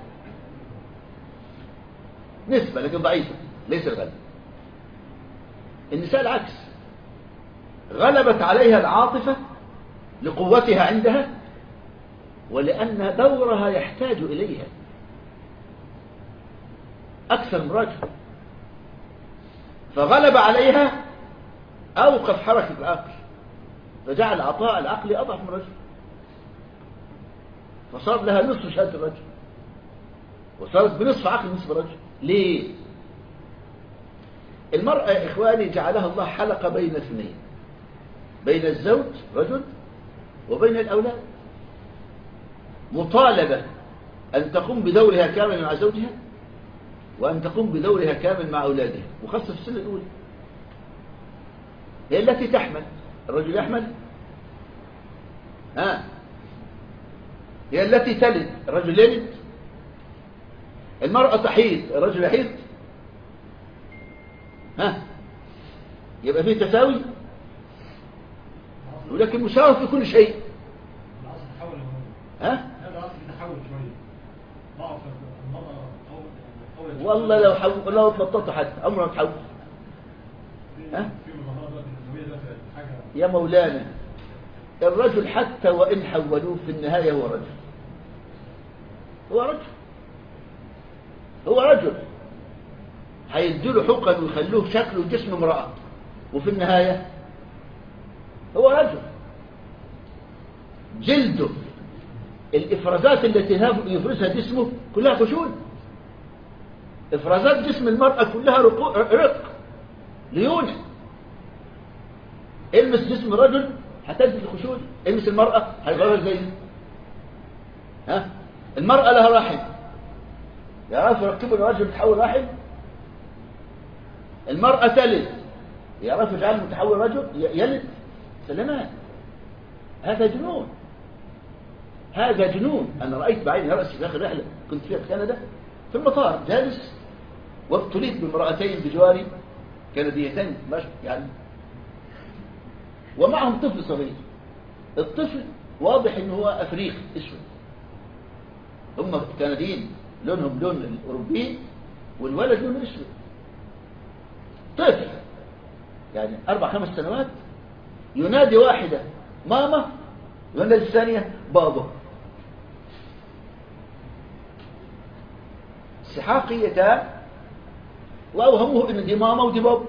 نسبة لكن ضعيفة، ليس الغالب. النساء العكس، غلبت عليها العاطفة لقوتها عندها ولأن دورها يحتاج إليها أكثر من رجل، فغلب عليها أوقف حركة العقل فجعل عطاء العقل أضعف من رجل، فصار لها نصف شهادة الرجل وصارت بنصف عقل نصف رجل. ليه؟ المرأة يا إخواني جعلها الله حلقة بين اثنين، بين الزوج رجل وبين الأولاد، مطالبة أن تقوم بدورها كامل مع زوجها وأن تقوم بدورها كامل مع أولادها، وخاصة في السنة الأولى. هي التي تحمل، الرجل يحمل، ها، هي التي تلد، الرجل يلد. المرأة تحيض، الرجل يحيض. ها، يبقى فيه تساوي، ولكن مساوي في كل شيء. ها؟ والله لو حو... لو اتلططوا حتى عمره ما تحول. ها؟ يا مولانا، الرجل حتى وإن حولوه في النهاية هو رجل، هو رجل هو رجل هيديله حقن ويخلوه شكله جسم امرأة، وفي النهاية هو رجل. جلده، الإفرازات التي يفرزها جسمه كلها خشون. إفرازات جسم المرأة كلها رق ليونة. المس جسم رجل هتجد الخشون، المس المرأة هيغيرها زي ها. المرأة لها رحم، يعرفوا يركبوا الرجل تحول رحم. المرأة تلد، يعرفوا يجعلوا متحول رجل يلد. سلامات، هذا جنون، هذا جنون. أنا رأيت بعيني رأسي في آخر رحلة كنت فيها في كندا، في المطار جالس وابتليت بامرأتين بجواري كنديتين يعني، ومعهم طفل صغير. الطفل واضح انه هو افريقي اسود، هم كنديين لونهم لون الاوروبيين والولد لونه اسود. طفل يعني اربع خمس سنوات ينادي واحدة ماما والناس الثانية بابا. سحاقيتان وأوهموه إن دي ماما ودي بابا،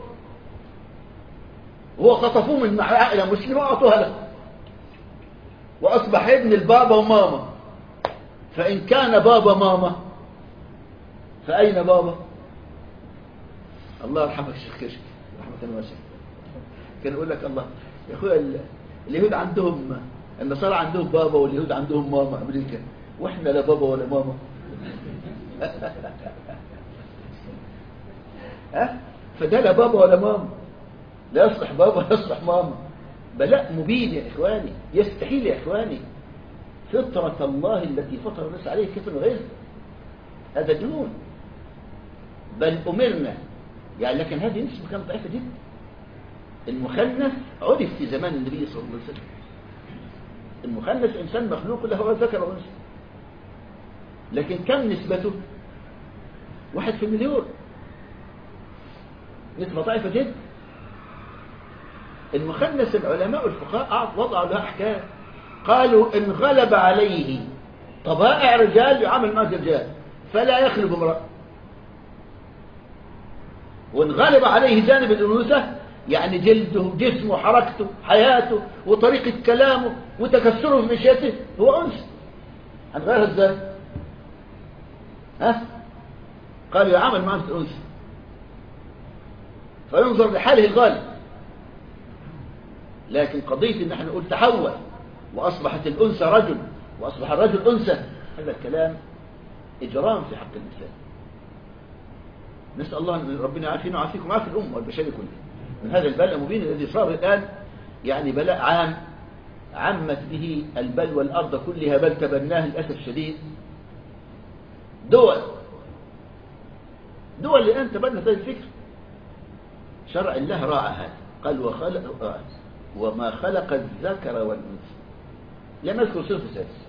هو خطفوه من عائلة مسلمة وأعطوها له، وأصبح ابن البابا وماما. فإن كان بابا ماما فأين بابا؟ الله يرحمك الشيخ كشك رحمة واسعة، كان يقول لك الله يا أخويا اليهود عندهم، النصارى عندهم بابا واليهود عندهم ماما أمريكا، وإحنا لا بابا ولا ماما. ها؟ فده لا بابا ولا ماما، لا يصلح بابا ولا يصلح ماما. بلاء مبين يا إخواني، يستحيل يا إخواني. فطرة الله التي فطر الناس عليه كيف نغير؟ هذا جنون. بل أمرنا يعني، لكن هذه نسبة كانت ضعيفة جدا. المخنث عرف في زمان النبي صلى الله عليه وسلم. المخنث إنسان مخلوق له ذكر وأنثى، لكن كم نسبته؟ واحد في المليون، نسبة ضعيفة جدا. المخنث العلماء الفقهاء وضعوا لها أحكام، قالوا إن غلب عليه طبائع رجال يعامل مع رجال فلا يخلو بامرأة، وإن غلب عليه جانب الأنوثة يعني جلده جسمه حركته حياته وطريقة كلامه وتكسره في مشيته هو أنثى، هنغيرها ازاي؟ ها؟ قالوا يعامل مع الأنثى، فينظر لحاله الغالب. لكن قضية ان احنا نقول تحول واصبحت الانثى رجل واصبح الرجل انثى، هذا الكلام اجرام في حق الانسان. نسال الله ان ربنا يعافينا ويعافيكم ويعافي الامه والبشريه كلها من هذا البلاء المبين الذي صار الان، يعني بلاء عام عمت به البلوى الارض كلها، بل تبناه للاسف الشديد دول دول الان تبنت هذا الفكر. شرع الله راعى هذا، قال وخلق آه. وما خلق الذكر والأنثى، لم يذكر صفة ثالثة.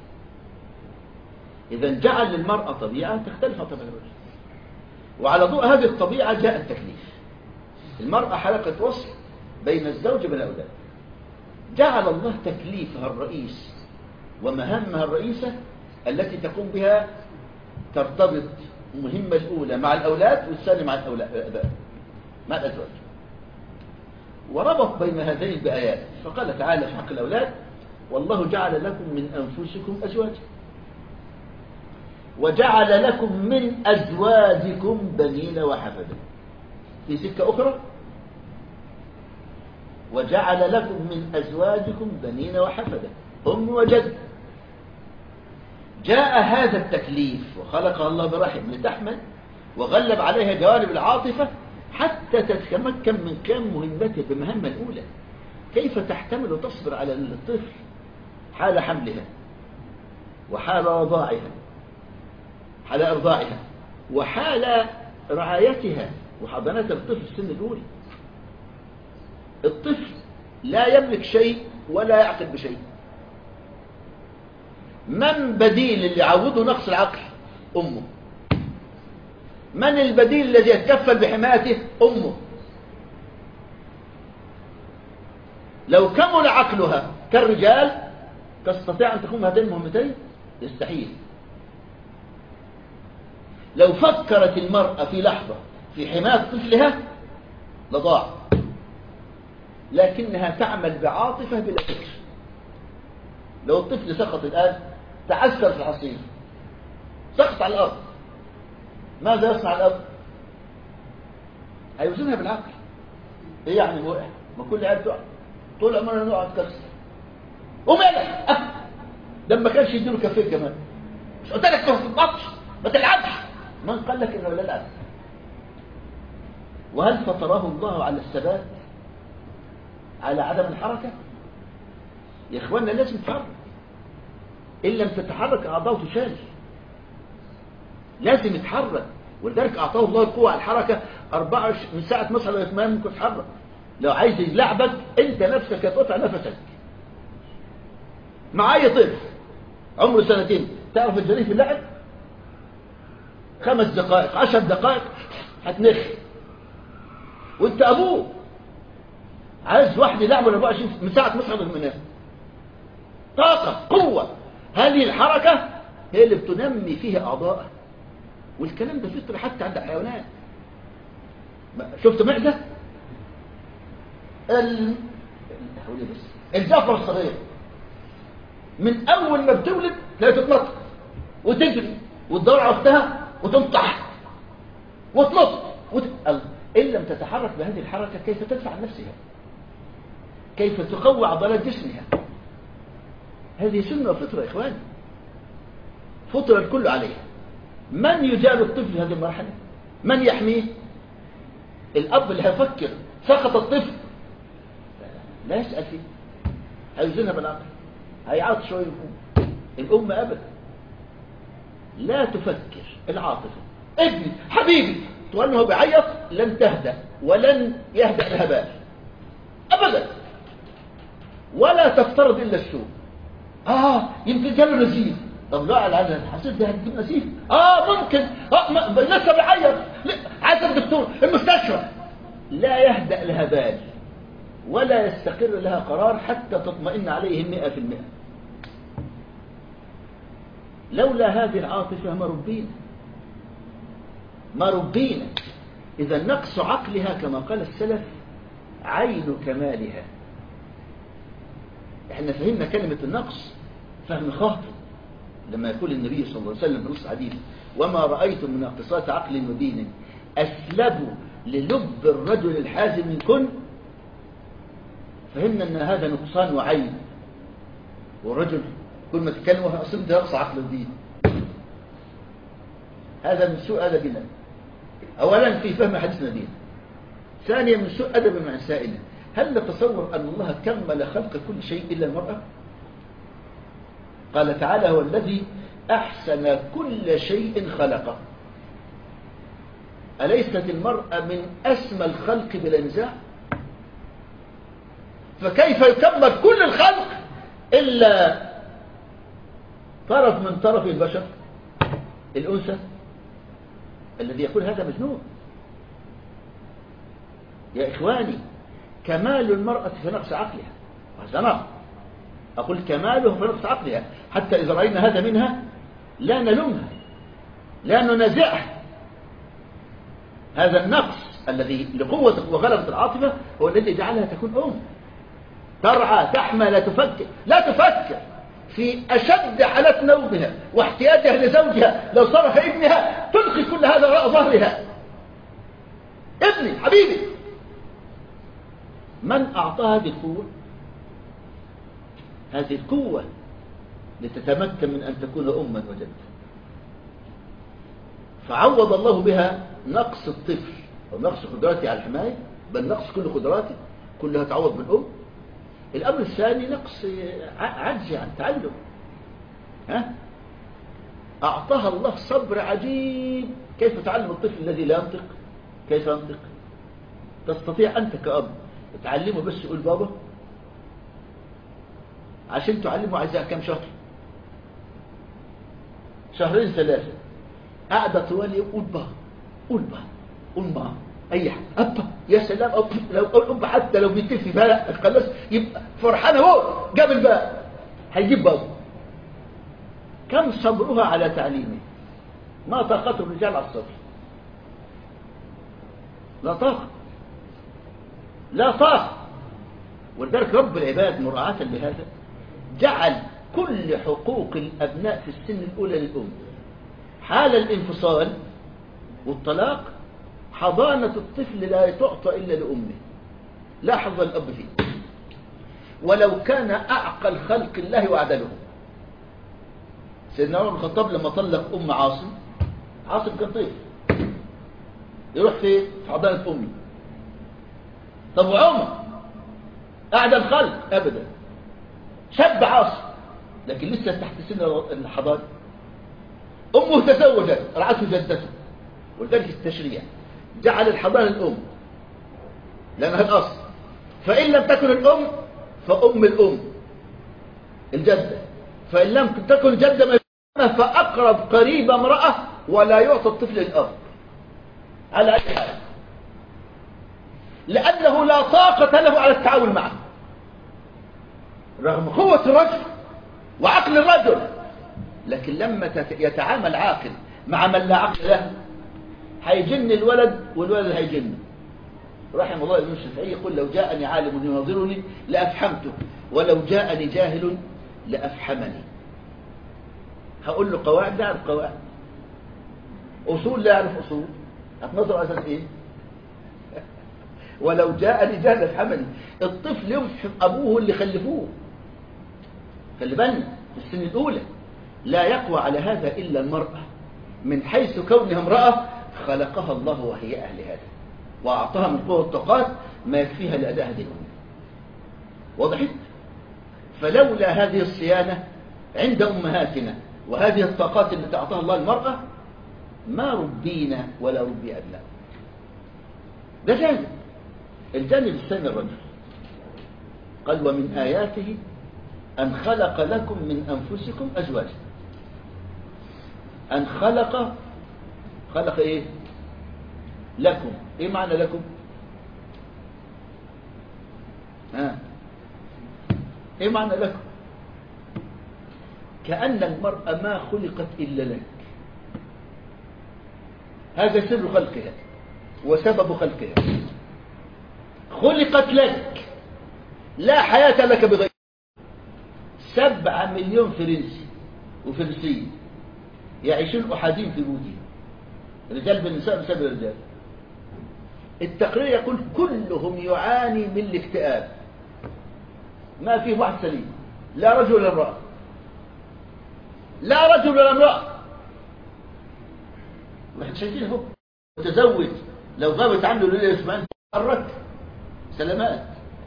إذا جعل للمرأة طبيعة تختلف عن طبيعة الرجل، وعلى ضوء هذه الطبيعة جاء التكليف. المرأة حلقة وصل بين الزوج والأولاد، جعل الله تكليفها الرئيس ومهامها الرئيسة التي تقوم بها ترتبط المهمة الأولى مع الأولاد والثانية مع الأباء مع الأزواج، وربط بين هذين بآيات. فقال تعالى في حق الأولاد والله جعل لكم من أنفسكم أزواجا وجعل لكم من أزواجكم بنين وحفدا. في سكة أخرى وجعل لكم من أزواجكم بنين وحفدا، أم وجد. جاء هذا التكليف وخلقها الله برحم لتحمل وغلب عليها جوانب العاطفة حتى تتمكن من قيام مهمتها بمهمة الأولى، كيف تحتمل وتصبر على الطفل حال حملها وحال رضاعها، حال إرضاعها وحال رعايتها وحضانة الطفل في السن الأولى. الطفل لا يملك شيء ولا يعقل بشيء. من بديل اللي يعوضه نقص العقل؟ أمه. من البديل الذي يتكفل بحمايته؟ أمه. لو كمل عقلها كالرجال تستطيع أن تقوم هاتين المهمتين؟ يستحيل. لو فكرت المرأة في لحظة في حماية طفلها لضاع، لكنها تعمل بعاطفة بلا فكر. لو الطفل سقط الآن تعسر في الحصير سقط على الأرض، ماذا يصنع الأب؟ هيوزنها بالعقل. ايه يعني وقع؟ ما كل عيال تقع طول عمرنا نقع تكسر ومالك أه. ده ما كانش يديله كفيه كمان، مش قلت لك ما تتبطش ما تلعبش؟ من قال لك انه لا يلعب؟ وهل فطره الله على الثبات على عدم الحركة؟ يا اخوانا لازم تتحرك، ان لم تتحرك اعضاء تشال، لازم يتحرك. ولذلك اعطاه الله القوه على الحركه أربعة وعشرين من ساعه مصحى لغايه ما ممكن تتحرك. لو عايز يلعبك انت نفسك هتقطع نفسك. معايا طفل عمره سنتين تعرف الجري في اللعب خمس دقائق عشر دقائق هتنخ، وانت ابوه عايز واحد يلعبه أربعة وعشرين من ساعه مصحى لغايه ما ينام. طاقة، قوة. هذه الحركة هي اللي بتنمي فيها أعضاءه، والكلام ده فطري حتى عند الحيوانات. شفت معدة ال... الجافة الصغيرة من أول ما بتولد لا تتنطق وتجري وتدور على أختها وتنطح وتنط وت... إن لم تتحرك بهذه الحركة كيف تدفع عن نفسها؟ كيف تقوي عضلات جسمها؟ هذه سنة وفطرة يا إخواني، فطر الكل عليها. من يجال الطفل في هذه المرحلة؟ من يحميه؟ الأب اللي هيفكر سقط الطفل لا يسأل فيه، هيوزنها بالعقل، هيعاط شوية الأم. الأم أبدا لا تفكر العاطفة. ابني حبيبي تقول له بيعيط لن تهدأ ولن يهدأ لها بال أبدا، ولا تفترض إلا السوء. آه يمكن جاله نزيف. طب لا العدد حسيت ده هتجيب نزيف؟ آه ممكن. آه م... لسه بيعيط عايز الدكتور المستشفى. لا يهدأ لها بال ولا يستقر لها قرار حتى تطمئن عليهم مئة في المئة. لولا هذه العاطفة ما ربينا ما ربينا. إذا نقص عقلها كما قال السلف عين كمالها. احنا فهمنا كلمة النقص فهم خاطئ لما يقول النبي صلى الله عليه وسلم بنص حديث: وما رأيت من اقتصاد عقل ودين أسلب للب الرجل الحازم منكن. فهمنا أن هذا نقصان وعين، والرجل كل ما تتكلم أصلا ده يقص عقل الدين. هذا من سوء أدبنا أولا في فهم حديث النبي، ثانيا من سوء أدب مع نسائنا. هل نتصور أن الله كمل خلق كل شيء إلا المرأة؟ قال تعالى: هو الذي أحسن كل شيء خلقه. أليست المرأة من أسمى الخلق بلا نزاع؟ فكيف يكمل كل الخلق إلا طرف من طرف البشر الأنثى؟ الذي يقول هذا مجنون. يا إخواني، كمال المرأة في نقص عقلها. وهذا أقول كماله في نقص عقلها، حتى إذا رأينا هذا منها لا نلومها لا ننازعها. هذا النقص الذي لقوة وغلبة العاطفة هو الذي جعلها تكون أم ترعى تحمى لا تفكر لا تفكر في أشد حالات نومها واحتياجها لزوجها. لو صرف ابنها تلقي كل هذا وراء ظهرها. ابني حبيبي. من أعطى هذه القوة؟ هذه القوة لتتمكن من أن تكون أما وجدا. فعوض الله بها نقص الطفل ونقص قدراته على الحماية، بل نقص كل قدراته كلها تعوض بالأم. الأمر الثاني نقص عجز عن تعلم. ها؟ أعطاها الله صبر عجيب. كيف تعلم الطفل الذي لا ينطق؟ كيف ينطق؟ تستطيع أنت كأب تعلمه بس يقول بابا؟ عشان تعلمه عايزها كم شهر؟ شهرين ثلاثة. قاعدة طوال يقول با قول با قول با أي حاجة أبا يا سلام. أب لو قول أب حتى لو بيتفي بقى خلاص يبقى فرحان هو جاب الباء هيجيب بابا. كم صبرها على تعليمه؟ ما طاقته الرجال على الصبر. لا طاقة لا طاقة. ولذلك رب العباد مراعاة لهذا جعل كل حقوق الأبناء في السن الأولى للأم. حال الانفصال والطلاق حضانة الطفل لا تعطى إلا لأمه، لا حظ الأب فيه ولو كان أعقل خلق الله وأعدلهم. سيدنا عمر بن الخطاب لما طلق أم عاصم، عاصم كان طفل، يروح فين؟ في حضانة أمه. طب وعمر أعدل خلق أبدا، شاب عاصم لكن لسه تحت سن الحضانة. أمه تزوجت رعته جدته، ولذلك التشريع جعل الحضانة الأم لأنها الأصل. فإن لم تكن الأم فأم الأم الجدة، فإن لم تكن جدة فأقرب قريب امرأة، ولا يعطى الطفل الأب على أي حال، لأنه لا طاقة له على التعامل معه رغم قوة الرجل وعقل الرجل. لكن لما يتعامل عاقل مع من لا عقل له هيجن الولد والولد هيجن. رحم الله ابن الشافعي يقول لو جاءني عالم يناظرني لأفحمته ولو جاءني جاهل لأفحمني. هقول له قواعد لا يعرف قواعد، أصول لا يعرف أصول، هتنظر أساس إيه؟ ولو جاءني جاهل لأفحمني. الطفل يفهم أبوه اللي خلفوه. خلي بالنا في السن الأولى لا يقوى على هذا إلا المرأة، من حيث كونها امرأة خلقها الله وهي أهل هذا، وأعطاها من قوة الطاقات ما يكفيها لأداء هذه الأمور. وضحت؟ فلولا هذه الصيانة عند أمهاتنا وهذه الطاقات التي أعطاها الله المرأة ما ربينا ولا ربي أبناء. ده جانب. الجانب الثاني الرجل قال ومن آياته أن خلق لكم من أنفسكم أزواجا. أن خلق خلق إيه؟ لكم. إيه معنى لكم؟ ها؟ إيه معنى لكم؟ كأن المرأة ما خلقت إلا لك. هذا سر خلقها وسبب خلقها. خلقت لك، لا حياة لك بغير. سبعة مليون فرنسي وفرنسية يعيشون أحادين في بيوتهم، رجال بالنساء بسبب الرجال. التقرير يقول كلهم يعاني من الاكتئاب، ما فيه واحد سليم، لا رجل ولا امرأة، لا رجل ولا امرأة. واحد شايفين هو متزوج لو غابت عنه ليلة اسبوعين تحرك سلامات.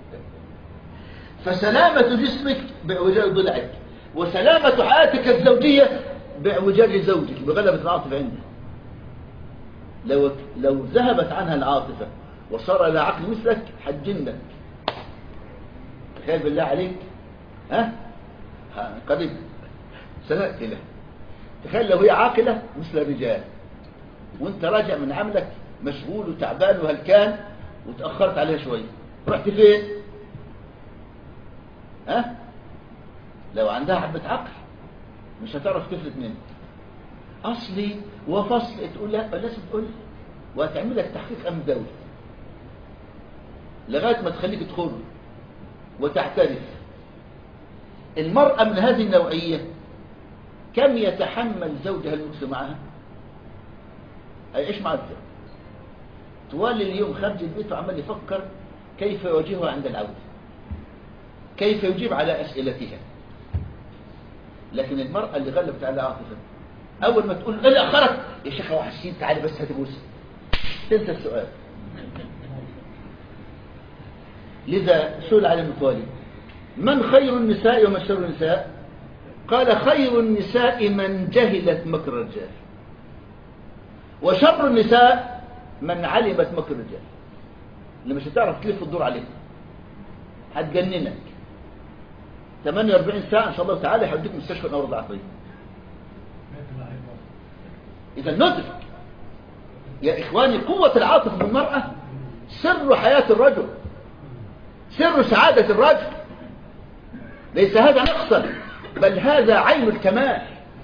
فسلامة جسمك باعوجاج ضلعك، وسلامة حياتك الزوجية باعوجاج زوجك بغلبة العاطفة عنده. لو لو ذهبت عنها العاطفة وصار لها عقل مثلك حجنك. تخيل بالله عليك، ها ها قريب سنأتي له. تخيل لو هي عاقلة مثل الرجال وانت راجع من عملك مشغول وتعبان وهلكان وتأخرت عليها شوية، رحت فين؟ ها؟ لو عندها حبة عقل مش هتعرف تفلت منه. أصلي وفصل تقول لا لازم تقول، وهتعمل لك تحقيق أمن دولي لغاية ما تخليك تدخل وتعترف. المرأة من هذه النوعية كم يتحمل زوجها المكس معها؟ هيعيش معها ازاي؟ طوال اليوم خارج البيت وعمال يفكر كيف يواجهها عند العودة، كيف يجيب على أسئلتها. لكن المرأة اللي غلبت على عاطفة أول ما تقول لا أخرت يا شيخ وحشين تعالي بس هتبوس، تنسى السؤال. لذا سئل على المطالب من خير النساء ومن شر النساء؟ قال خير النساء من جهلت مكر الرجال، وشر النساء من علمت مكر الرجال. اللي مش هتعرف تلف الدور عليه هتجننك. ثمانية وأربعين ساعة إن شاء الله تعالى هيوديك مستشفى الأمراض العقلية. إذا ندرك يا إخواني قوة العاطفة في المرأة سر حياة الرجل، سر سعادة الرجل. ليس هذا نقصا، بل هذا عين الكمال.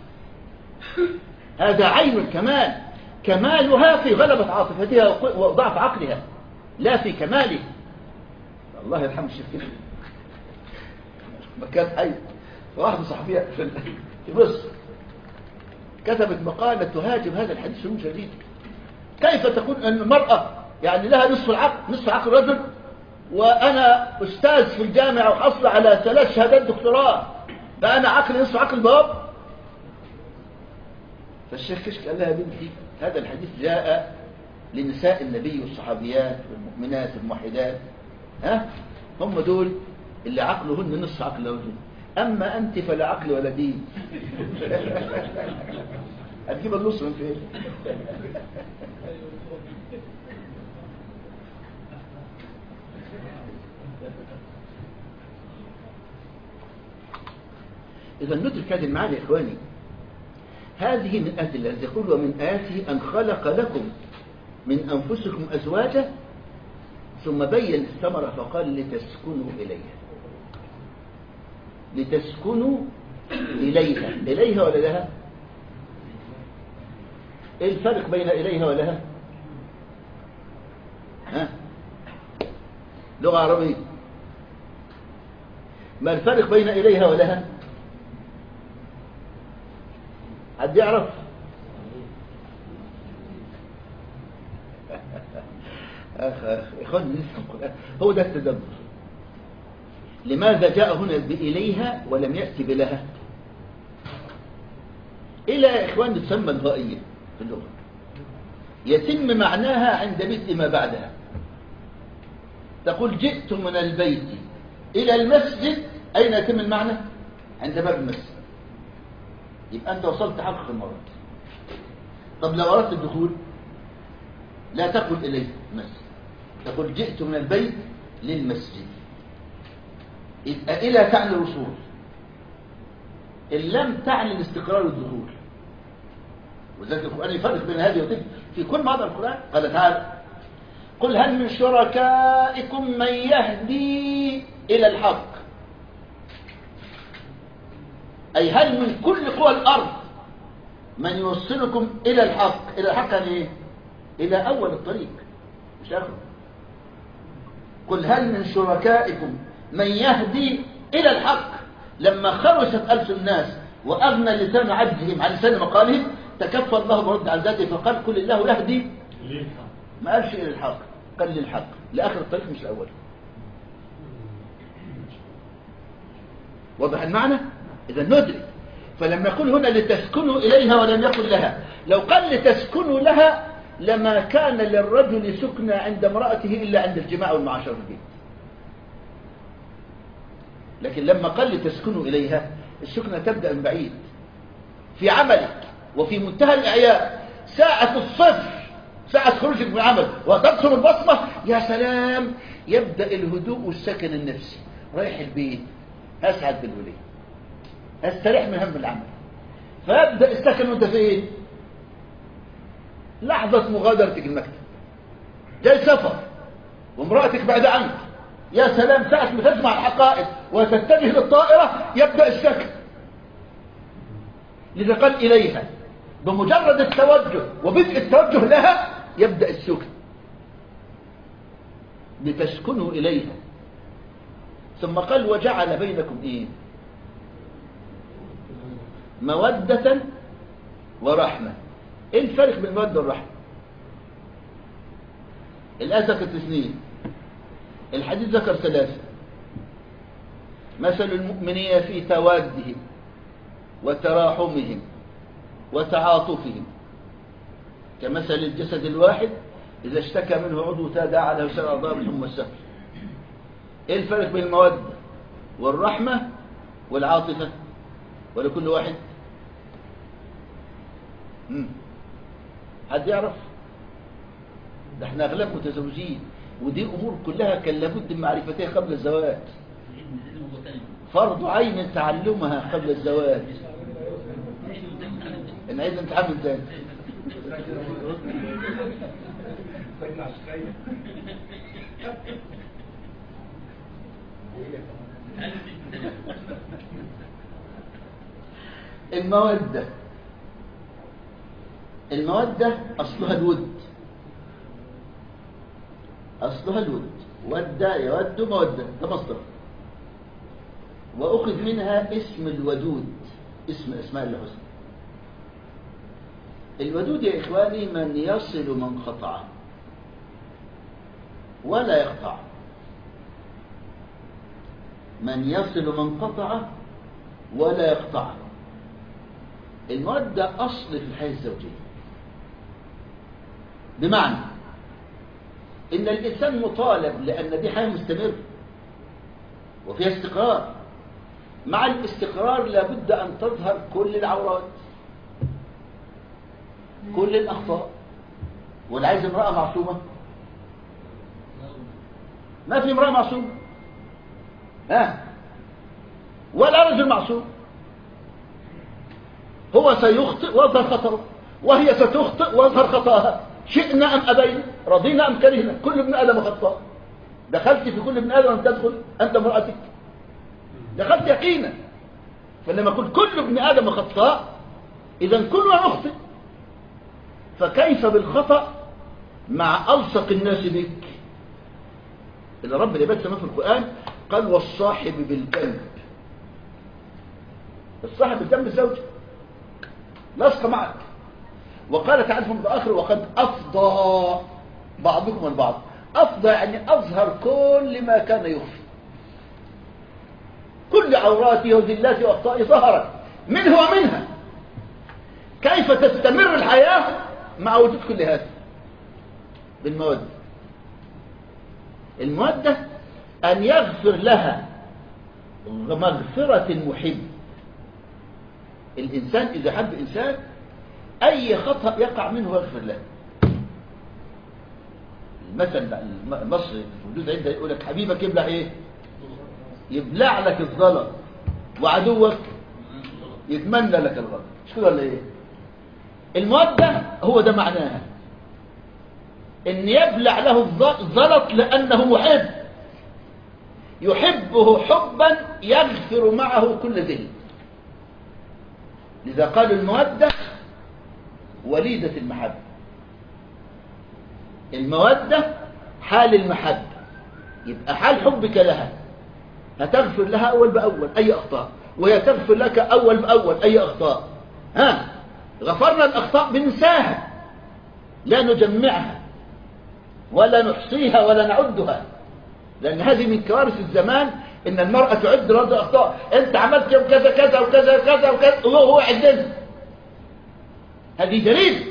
هذا عين الكمال، كمالها في غلبة عاطفتها وضعف عقلها، لا في كماله. الله يرحمه الشيخ كده مكان حي واحدة صحفية في مصر كتبت مقالة تهاجم هذا الحديث من شديد. كيف تكون أن المرأة يعني لها نصف العقل نصف عقل الرجل، وأنا أستاذ في الجامعة وحصل على ثلاث شهادات دكتوراه، فأنا عقل نصف عقل باب. فالشيخ كشك قال لها بنتي هذا الحديث جاء لنساء النبي والصحابيات والمؤمنات والموحدات، ها هم دول اللي عقلهن نصف عقل الرجل، أما أنت فلا عقل ولا دين. هتجيب النص من فين؟ إذا ندرك هذه المعاني يا إخواني. هذه من آيات الله، يقول ومن آياته أن خلق لكم من أنفسكم أزواجا، ثم بين الثمرة فقال لتسكنوا إليها. لتسكنوا إليها. إليها ولا لها؟ إيه الفرق بين إليها ولها؟ ها؟ لغة عربية. ما الفرق بين إليها ولها؟ حد يعرف؟ أخ أخ إخواني نفهم القرآن، هو ده التدبر. لماذا جاء هنا بإليها ولم يأتي بلها؟ إلى يا إخواني تسمى الغائية في اللغة، يتم معناها عند بدء ما بعدها. تقول جئت من البيت إلى المسجد، أين يتم المعنى؟ عند باب المسجد. يبقى أنت وصلت حقق المراد. طب لو أردت الدخول لا تقل إليه المسجد، تقول جئت من البيت للمسجد. يبقى إلى تعني الوصول، اللام تعني الاستقرار والدخول. وذلك القرآن يفرق بين هذه وتلك في كل مواضع القرآن. قال تعالى قل هل من شركائكم من يهدي إلى الحق، أي هل من كل قوى الأرض من يوصلكم إلى الحق. إلى الحق يعني إيه؟ إلى أول الطريق مش آخر. قل هل من شركائكم من يهدي إلى الحق. لما خرجت ألسن الناس وأغنى لسان عجزهم عن لسان مقالهم تكفى الله برد عن ذاته فقال كل الله يهدي، ما قالش إلى الحق، قال للحق لآخر الطريق مش الأول. واضح المعنى؟ إذا ندرك. فلما يقول هنا لتسكنوا إليها ولم يقل لها، لو قال لتسكنوا لها لما كان للرجل سكنى عند امرأته إلا عند الجماع والمعاشرة في البيت. لكن لما قال لتسكنوا إليها السكنة تبدأ من بعيد في عملك وفي منتهى الإعياء. ساعة الصفر، ساعة خروجك من العمل وتبصم البصمة، يا سلام، يبدأ الهدوء والسكن النفسي. رايح البيت أسعد بالولي، استريح من هم العمل، فيبدأ السكن وانت فين؟ لحظة مغادرتك المكتب، جاي سفر وامرأتك بعد عنك، يا سلام، ساعة ما تجمع الحقائق وتتجه للطائرة يبدأ السكن. لذا قال إليها، بمجرد التوجه وبدء التوجه لها يبدأ السكن. لتسكنوا إليها. ثم قال وجعل بينكم إيه؟ مودة ورحمة. إيه الفرق بين المودة والرحمة؟ الآية ذكرت اثنين، الحديث ذكر ثلاثة. مثل المؤمنين في توادهم وتراحمهم وتعاطفهم كمثل الجسد الواحد إذا اشتكى منه عضو تداعى له سائر الأعضاء بالحمى والسهر. إيه الفرق بين المودة والرحمة والعاطفة؟ ولكل واحد مم. حد يعرف؟ ده احنا أغلب متزوجين، ودي الأمور كلها كان لابد من معرفتها قبل الزواج، فرض عين تعلمها قبل الزواج. نعيد نتعلم تاني. المودة، المودة أصلها الود، أصلها الود، ود يود مودة، ده مصدر، وأخذ منها اسم الودود، اسم أسماء الله الحسنى. الودود يا إخواني من يصل من قطع ولا يقطع، من يصل من قطع ولا يقطع. المودة أصل في الحياة الزوجية، بمعنى إن الإنسان مطالب، لأن دي حياة مستمرة وفيها استقرار. مع الاستقرار لابد أن تظهر كل العورات، كل الأخطاء. واللي عايز امرأة معصومة؟ ما في امرأة معصومة، ها، ولا رجل معصوم. هو سيخطئ ويظهر خطأه، وهي ستخطئ ويظهر خطأها، شئنا أم أبينا، رضينا أم كرهنا، كل ابن آدم خطاء. دخلت في كل ابن آدم أن تدخل أنت امرأتك، دخلت يقينا. فلما يقول كل ابن آدم خطاء إذا كلنا نخطئ، فكيف بالخطأ مع ألصق الناس بك؟ إذا رب العباد سماه في القرآن قال والصاحب بالجنب. الصاحب بالجنب الزوج لاصق معك. وقال تعالى في موضع آخر وقد أفضى بعضكم البعض. أفضى يعني أظهر كل ما كان يخفي، كل عوراته وذلاته وأخطائه ظهرت منه ومنها. كيف تستمر الحياة مع وجود كل هذا؟ بالمودة. المودة أن يغفر لها مغفرة المحب. الإنسان إذا حب إنسان أي خطأ يقع منه يغفر له. المثل المصري الوجود عنده يقول لك حبيبك يبلع إيه؟ يبلع لك الظلم، وعدوك يتمنى لك الغلط. مش كده ولا إيه؟ المودة هو ده معناها، إن يبلع له الزلط لأنه محب، يحبه حبا يغفر معه كل ذل. لذا قالوا المودة وليدة المحبة. المودة حال المحبة، يبقى حال حبك لها هتغفر لها أول بأول أي أخطاء، وهي تغفر لك أول بأول أي أخطاء. ها غفرنا الأخطاء بننساها، لا نجمعها ولا نحصيها ولا نعدها، لأن هذه من كوارث الزمان. إن المرأة تعد رد أخطاء، أنت عملت يوم كذا كذا وكذا كذا وكذا وهو عدل. هذه جريمة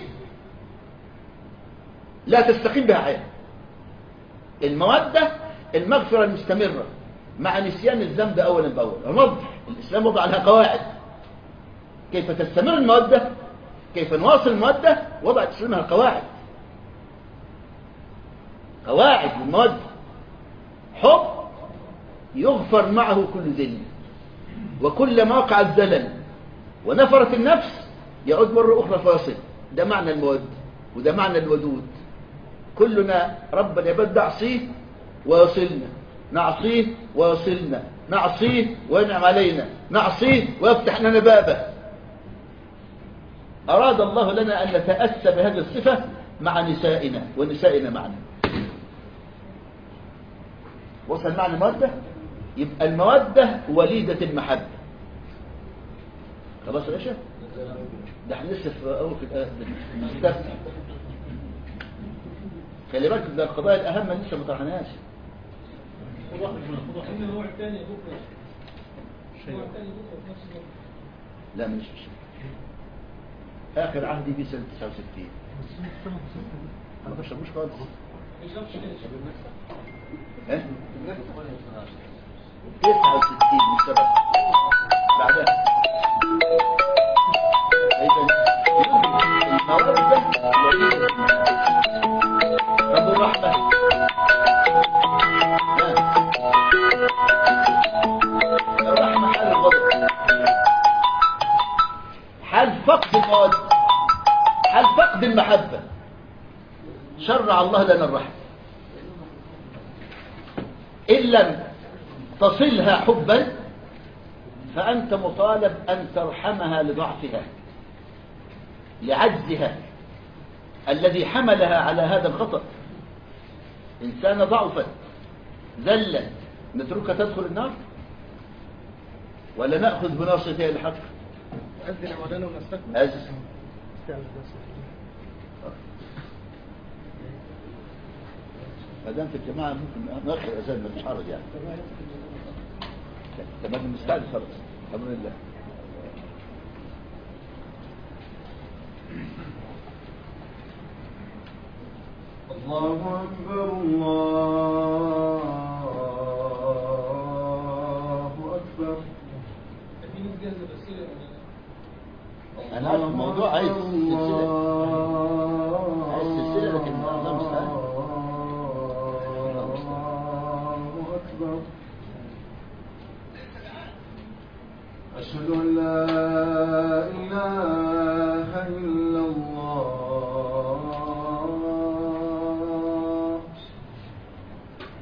لا تستقيم بها حياة. المودة المغفرة المستمرة مع نسيان الذنب أولا بأول. الموضح الإسلام وضع لها قواعد كيف تستمر المودة، كيف نواصل المودة. وضع الإسلام لها قواعد، قواعد للمودة. حب يغفر معه كل ذل، وكل ما وقع الزلل ونفرت النفس يعود مرة أخرى فاصل. ده معنى المودة وده معنى الودود. كلنا رب العباد نعصيه ويصلنا، نعصيه ويصلنا، نعصيه وينعم علينا، نعصيه ويفتح لنا بابه. أراد الله لنا أن نتأسى بهذه الصفة مع نسائنا ونسائنا معنا. وصل معنى المودة؟ يبقى المودة وليدة المحبة. خلاص يا باشا؟ ده احنا لسه في أول في المستفتح. خلي بالك ده القضايا الأهم لسه ما طرحناهاش. لا مش مش آخر عهدي في سنة تسعة وستين. أنا ما بشربوش خالص. إيه؟ تسعة وستين مش سبعة. بعدها. إذا المودة وليدة طب الرحمة. الرحمة حال الغضب، حال فقد المودة، حال فقد المحبة. شرع الله لنا الرحمة. إن لم تصلها حبا فأنت مطالب أن ترحمها لضعفها، لعجزها الذي حملها على هذا الخطأ. إنسانة ضعفت ذلا نتركها تدخل النار ولا نأخذ بناصيتها الحق؟ أذن مولانا ونستكمل. أذن. ما دام في الجماعة ممكن نأخر أذان مفيش حرج يعني. تمام مستعد خلاص. أمر الله. الله أكبر الله أكبر. أنا عارف الموضوع عايز سلسلة، عايز سلسلة لكن الله مستعد. أشهد أن لا إله إلا الله.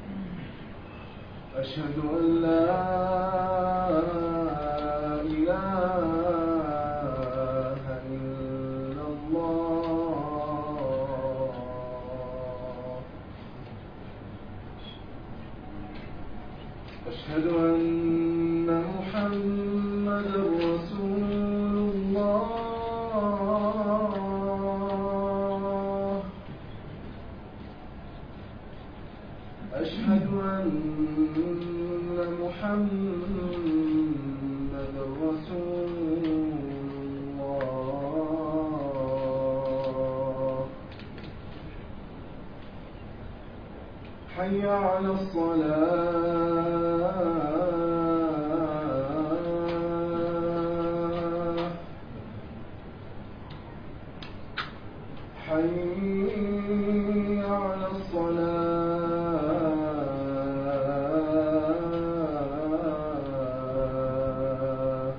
أشهد أن لا إله أشهد أن محمدا رسول الله. أشهد أن محمدا رسول الله. حي على الصلاة. حي على الصلاة.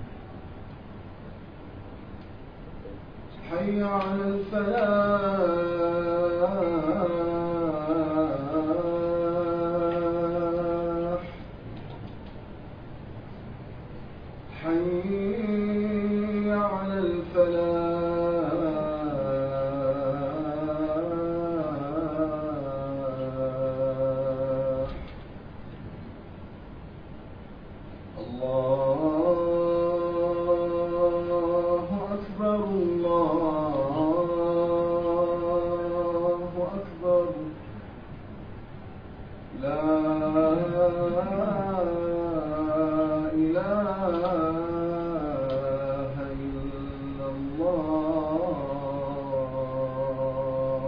حي على الفلاح. حي على الفلاح. الله أكبر الله أكبر. لا إله إلا الله.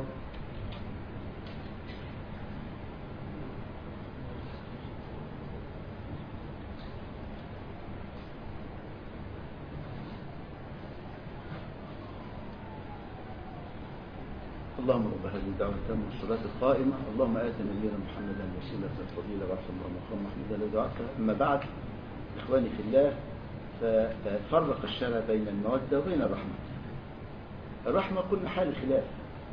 اللهم رب هذه الدعوة التامة والصلاة القائمة اللهم آت نبينا محمدا الوسيلة الفضيلة وعفو الله مقام محمد الذي دعاته. أما بعد إخواني في الله، ففرق الشرع بين المودة وبين الرحمة. الرحمة قلنا حال الخلاف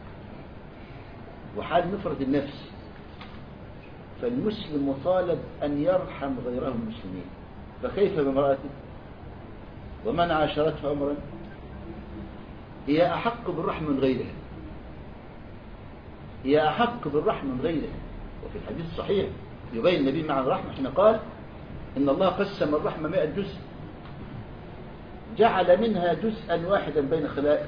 وحال نفرة النفس، فالمسلم مطالب أن يرحم غيره المسلمين، فكيف بامرأته ومن عاشرته أمرا هي أحق بالرحمة من غيرها، هي أحق بالرحمة من غيرها. وفي الحديث الصحيح يبين النبي مع الرحمة حين قال إن الله قسم الرحمة مئة جزء، جعل منها جزءا واحدا بين خلائق،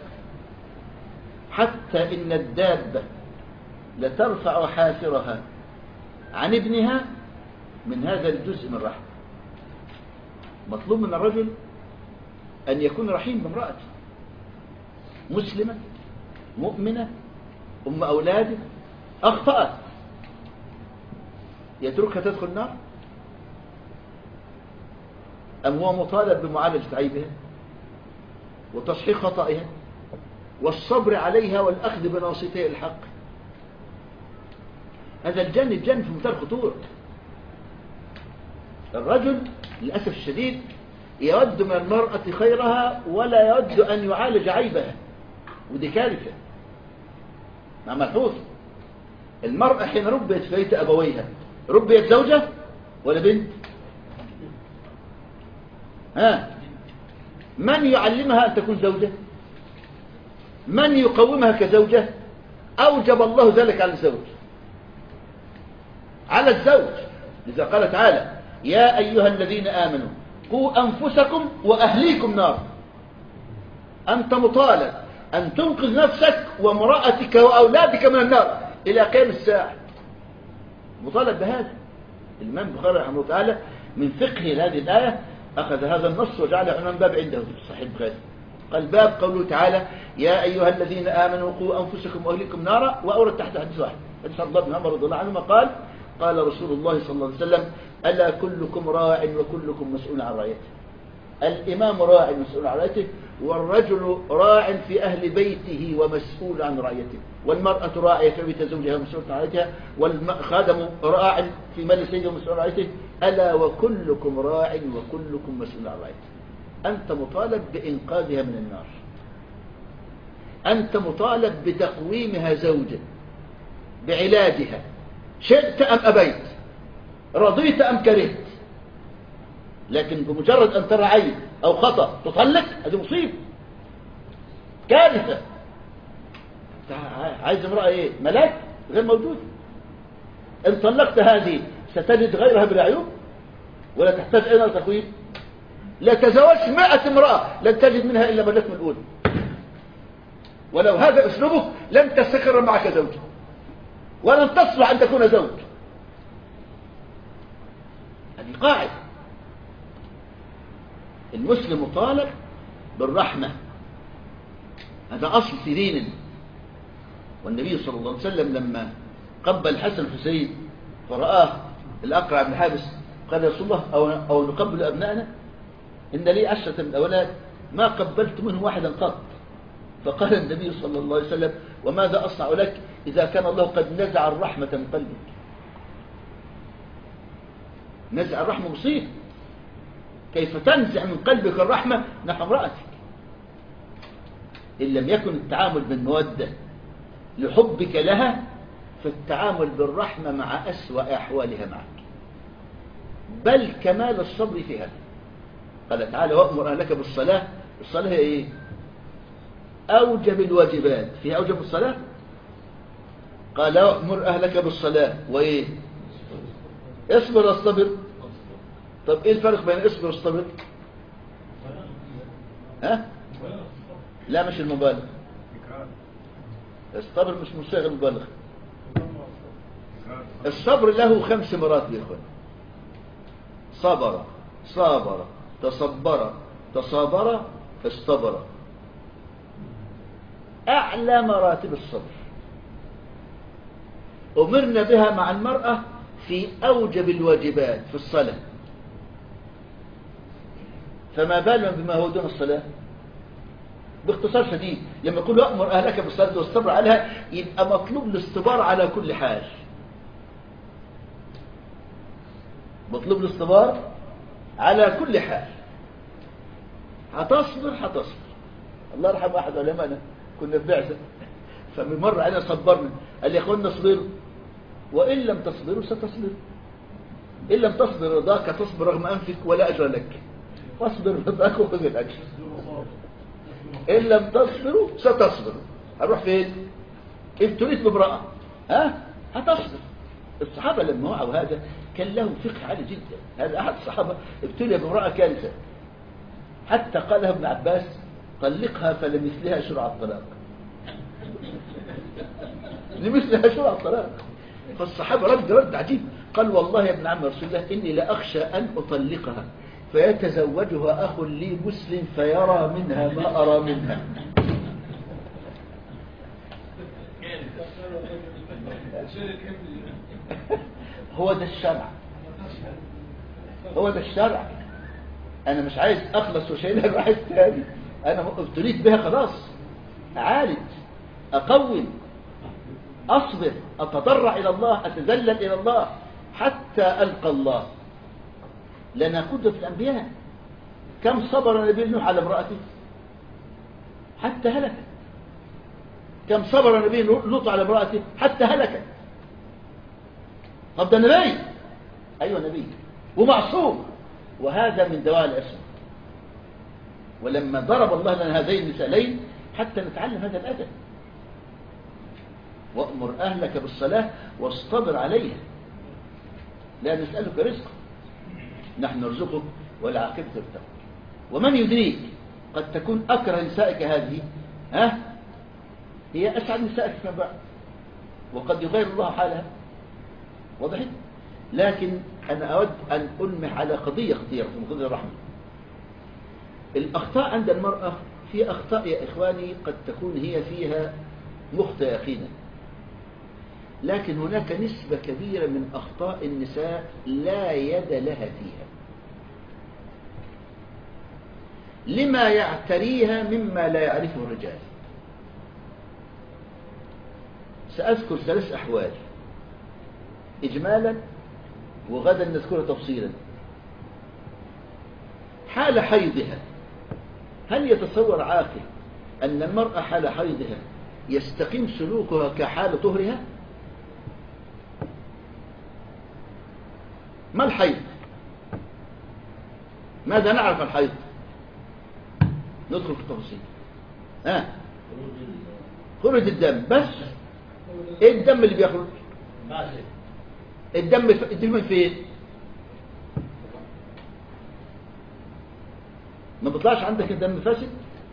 حتى إن الدابة لترفع حافرها عن ابنها من هذا الجزء من رحمة. مطلوب من الرجل أن يكون رحيم بامرأته، مسلمة مؤمنة أم أولاده، أخطأت يتركها تدخل النار أم هو مطالب بمعالجة عيبها وتصحيح خطئها والصبر عليها والأخذ بناصيتها الحق؟ هذا الجن الجن في منتهى الخطورة. الرجل للأسف الشديد يود من المرأة خيرها ولا يود أن يعالج عيبها، ودي كارثة. مع ملحوظ المرأة حين ربيت في بيت أبويها ربيت زوجة ولا بنت؟ ها، من يعلمها أن تكون زوجة؟ من يقومها كزوجة؟ أوجب الله ذلك على الزوج، على الزوج. لذا قال تعالى يا أيها الذين آمنوا قوا أنفسكم وأهليكم نار. أنت مطالب أن تنقذ نفسك وامرأتك وأولادك من النار إلى قيام الساعة، مطالب بهذا. الإمام البخاري رحمه الله تعالى من فقه هذه الآية أخذ هذا النص وجعله عنوان باب عنده في صحيح البخاري، قال باب قوله تعالى يا أيها الذين آمنوا قوا أنفسكم وأهليكم نارا، وأورد تحت حديث واحد حديث عبد الله بن عمر رضي الله عنهما قال قال رسول الله صلى الله عليه وسلم ألا كلكم راع وكلكم مسؤول عن رعيته. الإمام راع مسؤول عن رعيته، والرجل راع في أهل بيته ومسؤول عن رعيته، والمرأة راعية في بيت زوجها ومسؤول عن رعيتها، والخادم راع في مال سيده ومسؤول عن رعيته. ألا وكلكم راع وكلكم مسؤول عن رعيته. أنت مطالب بإنقاذها من النار، أنت مطالب بتقويمها زوجا، بعلاجها، شئت أم أبيت، رضيت أم كرهت. لكن بمجرد أن ترى عيب أو خطأ تطلق، هذه مصيبة، كارثة. عايز امرأة إيه؟ ملاك غير موجود. إن طلقت هذه ستجد غيرها بالعيوب، ولا تحتاج أين تقويم. لا تزوجت مائة امرأة لن تجد منها إلا ملك الأولى، ولو هذا أسلوبك لن تستقر معك زوج ولن تصلح أن تكون زوج. هذه قاعدة. المسلم مطالب بالرحمة، هذا أصل في ديننا. والنبي صلى الله عليه وسلم لما قبل الحسن الحسين فرآه الأقرع بن حابس قال يا رسول الله أو, أو نقبل أبنائنا؟ إن لي عشرة من الأولاد ما قبلت منه واحدا قط. فقال النبي صلى الله عليه وسلم وماذا أصنع لك إذا كان الله قد نزع الرحمة من قلبك؟ نزع الرحمة مصيب. كيف تنزع من قلبك الرحمة نحو امرأتك؟ إن لم يكن التعامل بالمودة لحبك لها، فالتعامل بالرحمة مع أسوأ أحوالها معك، بل كمال الصبر في هذا. قال تعالى وأمر أهلك بالصلاة. الصلاة هي إيه؟ أوجب الواجبات. في أوجب الصلاة قال وأمر أهلك بالصلاة وإيه؟ اصبر واصطبر. طب إيه الفرق بين اصبر واصطبر؟ ها؟ لا مش المبالغ. الصبر مش مصيغ المبالغ. الصبر له خمس مراتب يا اخوان: صبر، صابر، تصبر، تصابر، اصطبر. أعلى مراتب الصبر أمرنا بها مع المرأة في أوجب الواجبات في الصلاة، فما بالنا بما هو دون الصلاة؟ باختصار شديد لما يقول أمر أهلك بالصلاة والصبر عليها، يبقى مطلوب الاصطبار على كل حال. مطلوب الاصطبار على كل حال. هتصبر هتصبر. الله يرحم أحد علماءنا كنا في بعثة، فمن مرة علينا صبرنا قال لي يا أخوانا اصبروا وإن لم تصبروا ستصبروا. إن لم تصبر رضاك تصبر رغم أنفك ولا أجر لك، فاصبر رضاك وخذ الأجر. إن لم تصبروا ستصبروا. هنروح فين؟ ابتليت بامرأة، ها؟ هتصبر. الصحابة لما وعوا هذا كان لهم فقه عالي جدا. هذا أحد الصحابة ابتلي بامرأة كارثة، حتى قالها ابن عباس طلقها فلمثلها شرع الطلاق. لمثلها شرع الطلاق. فالصحابة رد رد عجيب، قال والله يا ابن عم رسول الله إني لأخشى أن أطلقها فيتزوجها أخ لي مسلم فيرى منها ما أرى منها. هو ده الشرع، هو ده الشرع. أنا مش عايز أخلص وشايلها لواحد تاني، أنا ابتليت بها خلاص، أعالج، أقوم، أصبر، أتضرع إلى الله، أتذلل إلى الله حتى ألقى الله. لنا قدوة الأنبياء. كم صبر نبي نوح على امرأته حتى هلكت؟ كم صبر نبي لوط على امرأته حتى هلكت؟ طب ده نبي، أيوة نبي ومعصوم، وهذا من دواء العصمة. ولما ضرب الله لنا هذين المثالين حتى نتعلم هذا الأدب. وأمر أهلك بالصلاة واصطبر عليها، لا نسألك رزقا نحن نرزقك والعاقبة للتقوى. ومن يدريك قد تكون أكره نسائك هذه ها هي أسعد نسائك فيما بعد، وقد يغير الله حالها. وضحت؟ لكن أنا أود أن ألمح على قضية خطيرة من قضية الرحمة. الأخطاء عند المرأة في أخطاء يا إخواني قد تكون هي فيها مخطئة يقينا، لكن هناك نسبة كبيرة من أخطاء النساء لا يد لها فيها لما يعتريها مما لا يعرفه الرجال. سأذكر ثلاث أحوال إجمالا وغدا نذكرها تفصيلا. حال حيضها، هل يتصور عاقل أن المرأة حال حيضها يستقيم سلوكها كحال طهرها؟ ما الحيض؟ ماذا نعرف عن الحيض؟ ندخل في التفاصيل. ها خروج الدم بس. ايه الدم اللي بيخرج؟ الدم الدم فين؟ ما بيطلعش عندك الدم فاسد؟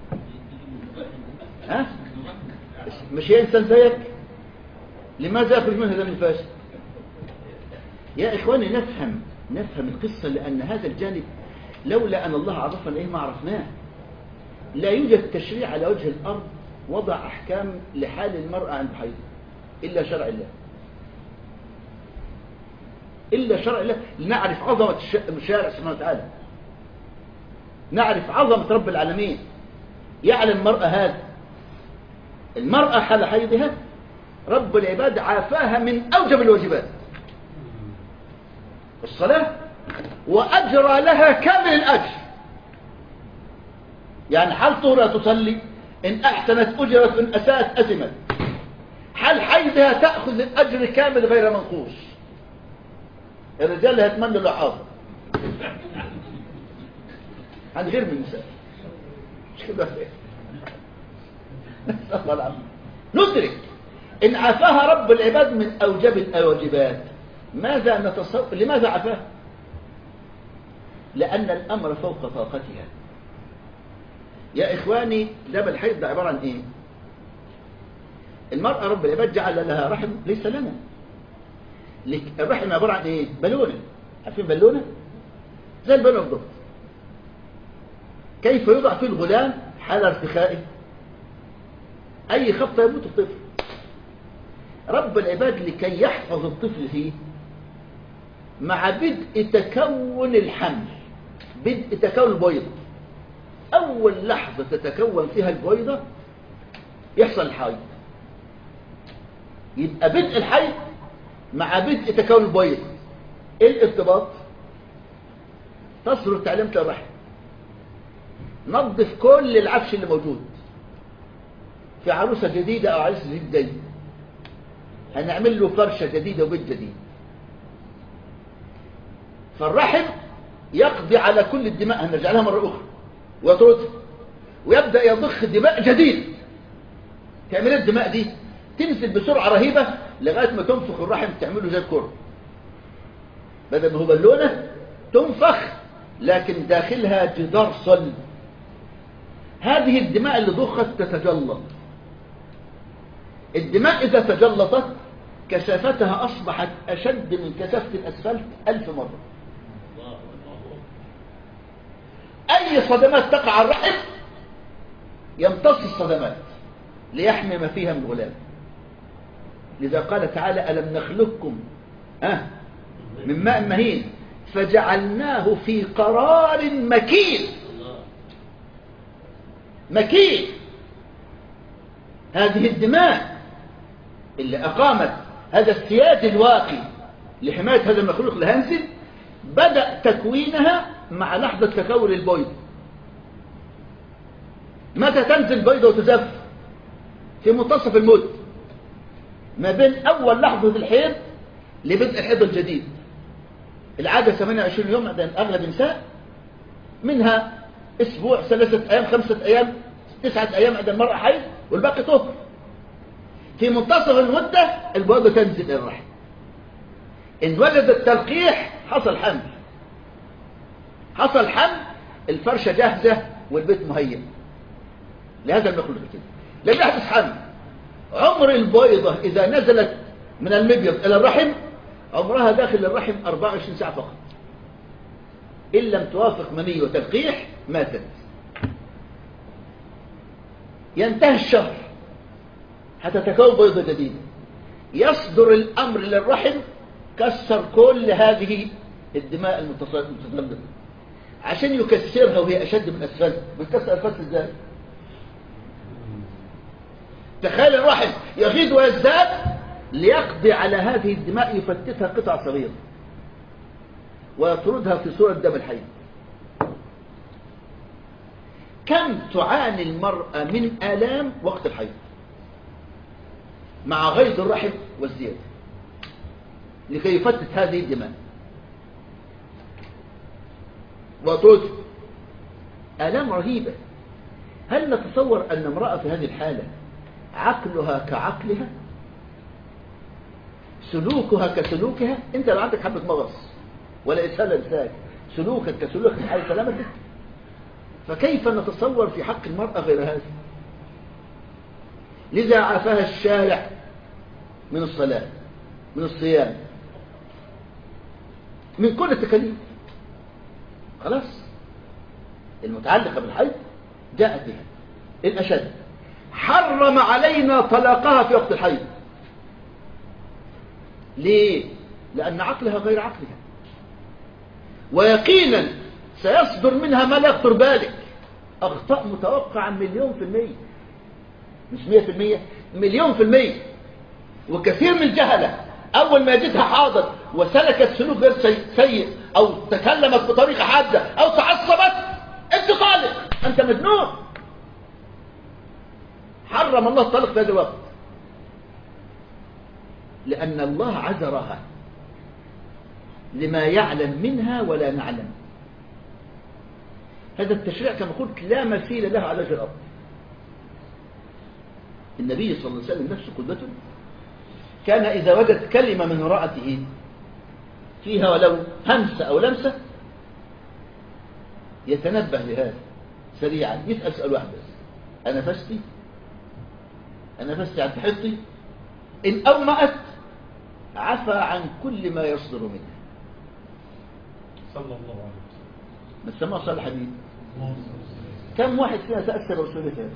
ها؟ مش هي انسان زيك؟ لماذا يخرج منها دم فاسد؟ يا اخواني نفهم نفهم القصة، لان هذا الجانب لولا ان الله عرفنا ايه ما عرفناه. لا يوجد تشريع على وجه الارض وضع احكام لحال المرأة عند حيض الا شرع الله، الا شرع الله، لنعرف عظمة الشارع سبحانه وتعالى، نعرف عظمة رب العالمين. يعلم المرأة هذا، المرأة حال حيضها رب العباد عافاها من أوجب الواجبات الصلاة، وأجرى لها كامل الأجر. يعني حال طهرها تصلي، إن أحسنت أجرت وإن أساءت أثمت. حال حيضها تأخذ الأجر كامل غير منقوص. الرجال هيتمنى له حاضر عن غير من النساء، مش كده فيه. نسأل الله العافية. ندرك إن عفاها رب العباد من أوجب الواجبات. ماذا نتصور؟ لماذا عفاها؟ لأن الأمر فوق طاقتها. يا إخواني دم الحيض ده عبارة عن إيه؟ المرأة رب العباد جعل لها رحم ليس لنا. الرحم عبارة عن إيه؟ بالونة. عارفين بالونة؟ زي البالونة بالضبط. كيف يوضع فيه الغلام حال ارتخائه؟ أي خبطة يموت الطفل. رب العباد لكي يحفظ الطفل فيه مع بدء تكون الحمل، بدء تكون البيضة، أول لحظة تتكون فيها البيضة يحصل الحيض. يبقى بدء الحيض مع بدء تكون البيض. إيه الارتباط؟ تصل تعليمة الرحم، نظف كل العفش اللي موجود. في عروسة جديدة أو عريس جديد جاي، هنعمل له فرشة جديدة وبيت جديد. فالرحم يقضي على كل الدماء، هنرجع مرة أخرى ويطردها، ويبدأ يضخ دماء جديد. تعمل الدماء دي تنزل بسرعة رهيبة لغاية ما تنفخ الرحم تعمله زي الكرة. بدل ما هو بالونة تنفخ لكن داخلها جدار صلب. هذه الدماء اللي ضخت تتجلط. الدماء إذا تجلطت كثافتها أصبحت أشد من كثافة الأسفلت ألف مرة. أي صدمات تقع على الرحم يمتص الصدمات ليحمي ما فيها من غلام. لذا قال تعالى ألم نخلقكم أه من ماء مهين فجعلناه في قرار مكين. مكين. هذه الدماء اللي أقامت هذا السياد الواقي لحماية هذا المخلوق الهنزل بدأ تكوينها مع لحظة تكون البيض. متى تنزل بيضة وتزف؟ في منتصف المدة، ما بين أول لحظة الحيض لبدء الحيض الجديد. العادة ثمانية وعشرين يوم عند أغلب النساء، منها أسبوع، ثلاثة أيام، خمسة أيام، تسعة أيام عند المرأة حيض، والباقي طهر. في منتصف المدة البيضة تنزل إلى الرحم. إن وجد التلقيح حصل حمل. حصل حمل، الفرشة جاهزة والبيت مهيئ لهذا المخلوق الجديد. لم يحدث حمل. عمر البيضة إذا نزلت من المبيض إلى الرحم عمرها داخل الرحم أربعة وعشرين ساعة فقط. إن لم توافق مني وتلقيح ماتت. ينتهي الشهر حتى تكون بيضة جديدة. يصدر الأمر للرحم كسر كل هذه الدماء المتسلطة عشان يكسرها وهي أشد من أسفل. بتكسر الفصل ازاي؟ تخيل الرحم يغيض ويزداد ليقضي على هذه الدماء، يفتتها قطع صغيرة ويطردها في صورة دم الحي. كم تعاني المرأة من آلام وقت الحيض مع غيظ الرحم والزيادة لكي يفتت هذه الدماء ويطردها. آلام رهيبة. هل نتصور أن امرأة في هذه الحالة عقلها كعقلها، سلوكها كسلوكها؟ انت لو عندك حبة مغص ولا اسهال انساك، سلوكك كسلوك في حال سلامتك؟ فكيف نتصور في حق المرأة غير هذا؟ لذا عافاها الشارع من الصلاة، من الصيام، من كل التكاليف. خلاص المتعلقة بالحيض جاءت بها. الأشد حرم علينا طلاقها في وقت الحيض. ليه؟ لأن عقلها غير عقلها، ويقينا سيصدر منها ما لا يخطر بالك. أخطاء متوقعة مليون في المية، مش مية في المية، مليون في المية. وكثير من الجهلة أول ما يجدها حاضر وسلكت سلوك غير سيء أو تكلمت بطريقة حادة أو تعصبت، أنت طالق، أنت مجنون. حرم الله الطلاق في هذا الوقت لأن الله عذرها لما يعلم منها ولا نعلم. هذا التشريع كما قلت لا مثيل له على وجه الأرض. النبي صلى الله عليه وسلم نفسه قدوته، كان إذا وجد كلمة من امرأته فيها ولو همسة أو لمسة يتنبه لهذا سريعا، يسأل سؤال واحد بس: أنفستي؟ أنفستي عن تحطي؟ إن أومأت عفى عن كل ما يصدر منها صلى الله عليه وسلم. ما تسمع صلى الحبيب. كم واحد فينا تأثر برسولة هذا؟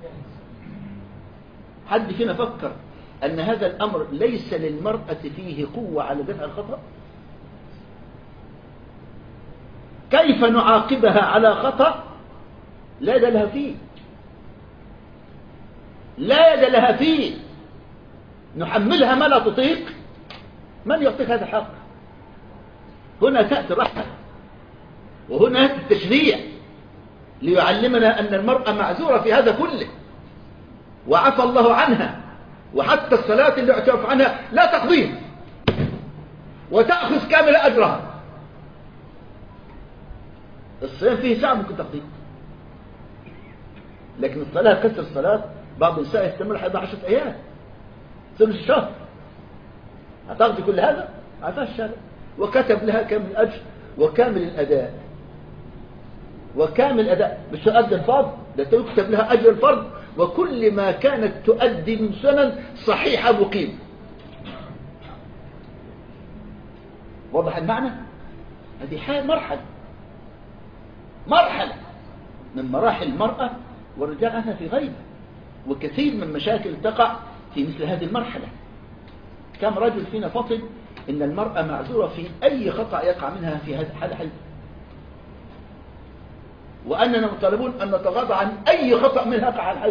حد فينا فكر أن هذا الأمر ليس للمرأة فيه قوة على دفع الخطأ؟ كيف نعاقبها على خطأ لا يد لها فيه؟ لا يد لها فيه. نحملها ما لا تطيق؟ من يعطيك هذا الحق؟ هنا تأتي الرحمة، وهنا يأتي التشريع ليعلمنا أن المرأة معذورة في هذا كله، وعفى الله عنها. وحتى الصلاة اللي اعترف عنها لا تقضيها وتأخذ كامل أجرها. الصيام فيه ساعة ممكن تقضيه، لكن الصلاة كسر الصلاة بعض النساء يستمر حتى عشرة أيام، ثلث الشهر. هتقضي كل هذا؟ عفاه الشارع وكتب لها كامل الأجر وكامل الأداء. وكامل الأداء مش تؤدي الفرض، ده تكتب لها أجر الفرض وكل ما كانت تؤدي من سنن صحيحة مقيم. واضح المعنى؟ هذه حاجة مرحلة مرحلة من مراحل المرأة، والرجال عنها في غيبة. وكثير من مشاكل تقع في مثل هذه المرحلة. كم رجل فينا فطن إن المرأة معذورة في أي خطأ يقع منها في هذا الحالة حيث، وأننا مطالبون أن نتغاضى عن أي خطأ منها يقع على الحيث.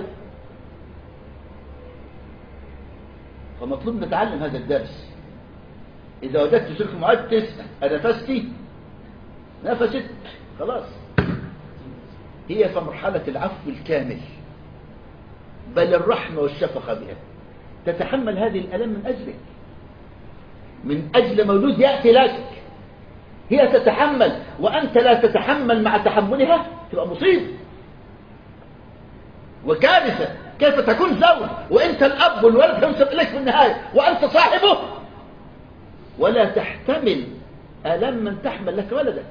فمطلوب نتعلم هذا الدرس. إذا وجدت سلك معد تسأل: أنفستي؟ نفست خلاص. هي في مرحلة العفو الكامل، بل الرحمة والشفقة بها. تتحمل هذه الألم من أجلك، من أجل مولود يأتي لك. هي تتحمل وأنت لا تتحمل مع تحملها، تبقى مصيبة وكارثة. كيف تكون زوج وأنت الأب والولد ينسب إليك في النهاية وأنت صاحبه، ولا تحتمل ألم من تحمل لك ولدك؟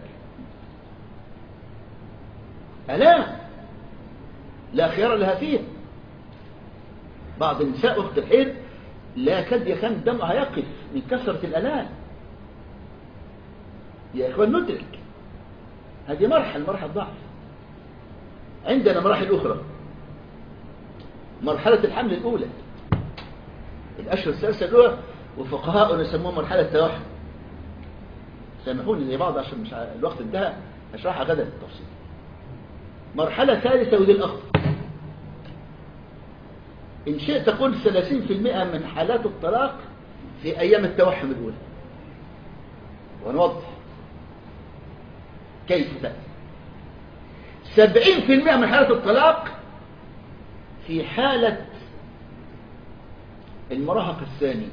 ألام لا خيار لها فيها. بعض النساء وقت الحيض لا يكاد يكاد دمعها يقف من كثرة الألام. يا إخوان ندرك هذه مرحلة مرحلة ضعف. عندنا مراحل أخرى. مرحلة الحمل الأولى، الأشهر الثلاثة الأولى، وفقهاء يسموها مرحلة التوحد. سامحوني زي بعض عشان مش الوقت انتهى، هشرحها غدا بالتفصيل. مرحلة ثالثة ودي الأخطر. إن شئت تقول ثلاثين بالمئة من حالات الطلاق في أيام التوحم الأولى. ونوضح كيف تأتي. سبعين بالمئة من حالات الطلاق في حالة المراهقة الثانية.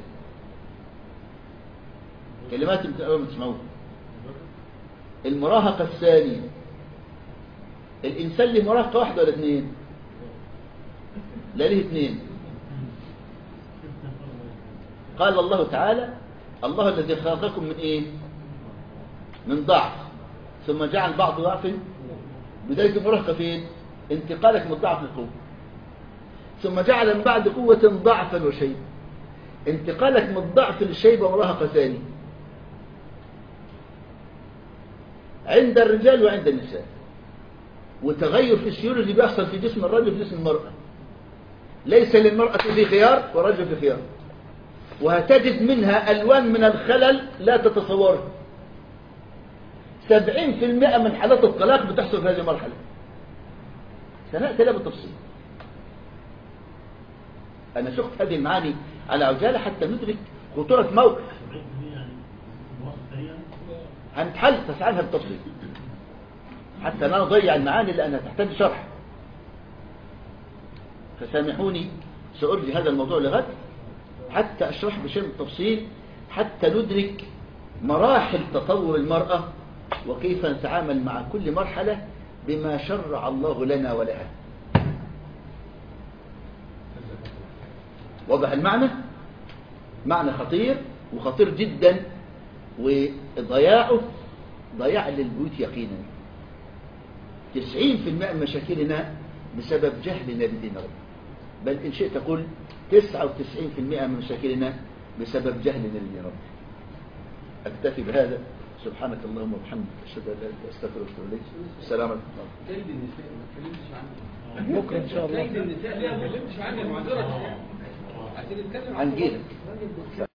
كلمات أول تسمعوها. المراهقة الثانية. الإنسان له مراهقة واحدة ولا اثنين؟ لا، له اثنين. قال الله تعالى: الله الذي خلقكم من ايه؟ من ضعف ثم جعل بعض ضعف بداية المراهقة فين؟ انتقالك من الضعف للقوة، ثم جعل من بعد قوة ضعفا وشيبة. انتقالك من الضعف للشيبة مراهقة ثاني عند الرجال وعند النساء، وتغير في السيولوجي بيحصل في جسم الرجل وفي جسم المرأة. ليس للمرأة في خيار والرجل في خيار، وهتجد منها ألوان من الخلل لا تتصورها. سبعين في المئة من حالات الطلاق بتحصل في هذه المرحلة، سنأتي لها بالتفصيل. أنا شفت هذه المعاني على عجالة حتى ندرك خطورة موقف. هنتحل عنها بالتفصيل حتى لا نضيع المعاني لأنها تحتاج شرح. فسامحوني سأرجي هذا الموضوع لغد حتى أشرح بشيء من التفصيل، حتى ندرك مراحل تطور المرأة وكيف نتعامل مع كل مرحلة بما شرع الله لنا ولها. واضح المعنى؟ معنى خطير وخطير جدا، وضياعه ضياع للبيوت يقينا. تسعين في المئة من مشاكلنا بسبب جهلنا بدين ربنا، بل إن شئت تقول تسعة وتسعين في المئة من مشاكلنا بسبب جهلنا بدين ربنا. أكتفي بهذا. سبحانك اللهم وبحمدك أشهد أن لا إله إلا أنت أستغفرك وأتوب إليك. السلام عليكم. كيد النساء ما اتكلمتش عنه. بكره ان شاء الله. كيد النساء ليه ما اتكلمتش عنه معذرة. عشان نتكلم عن جيلك.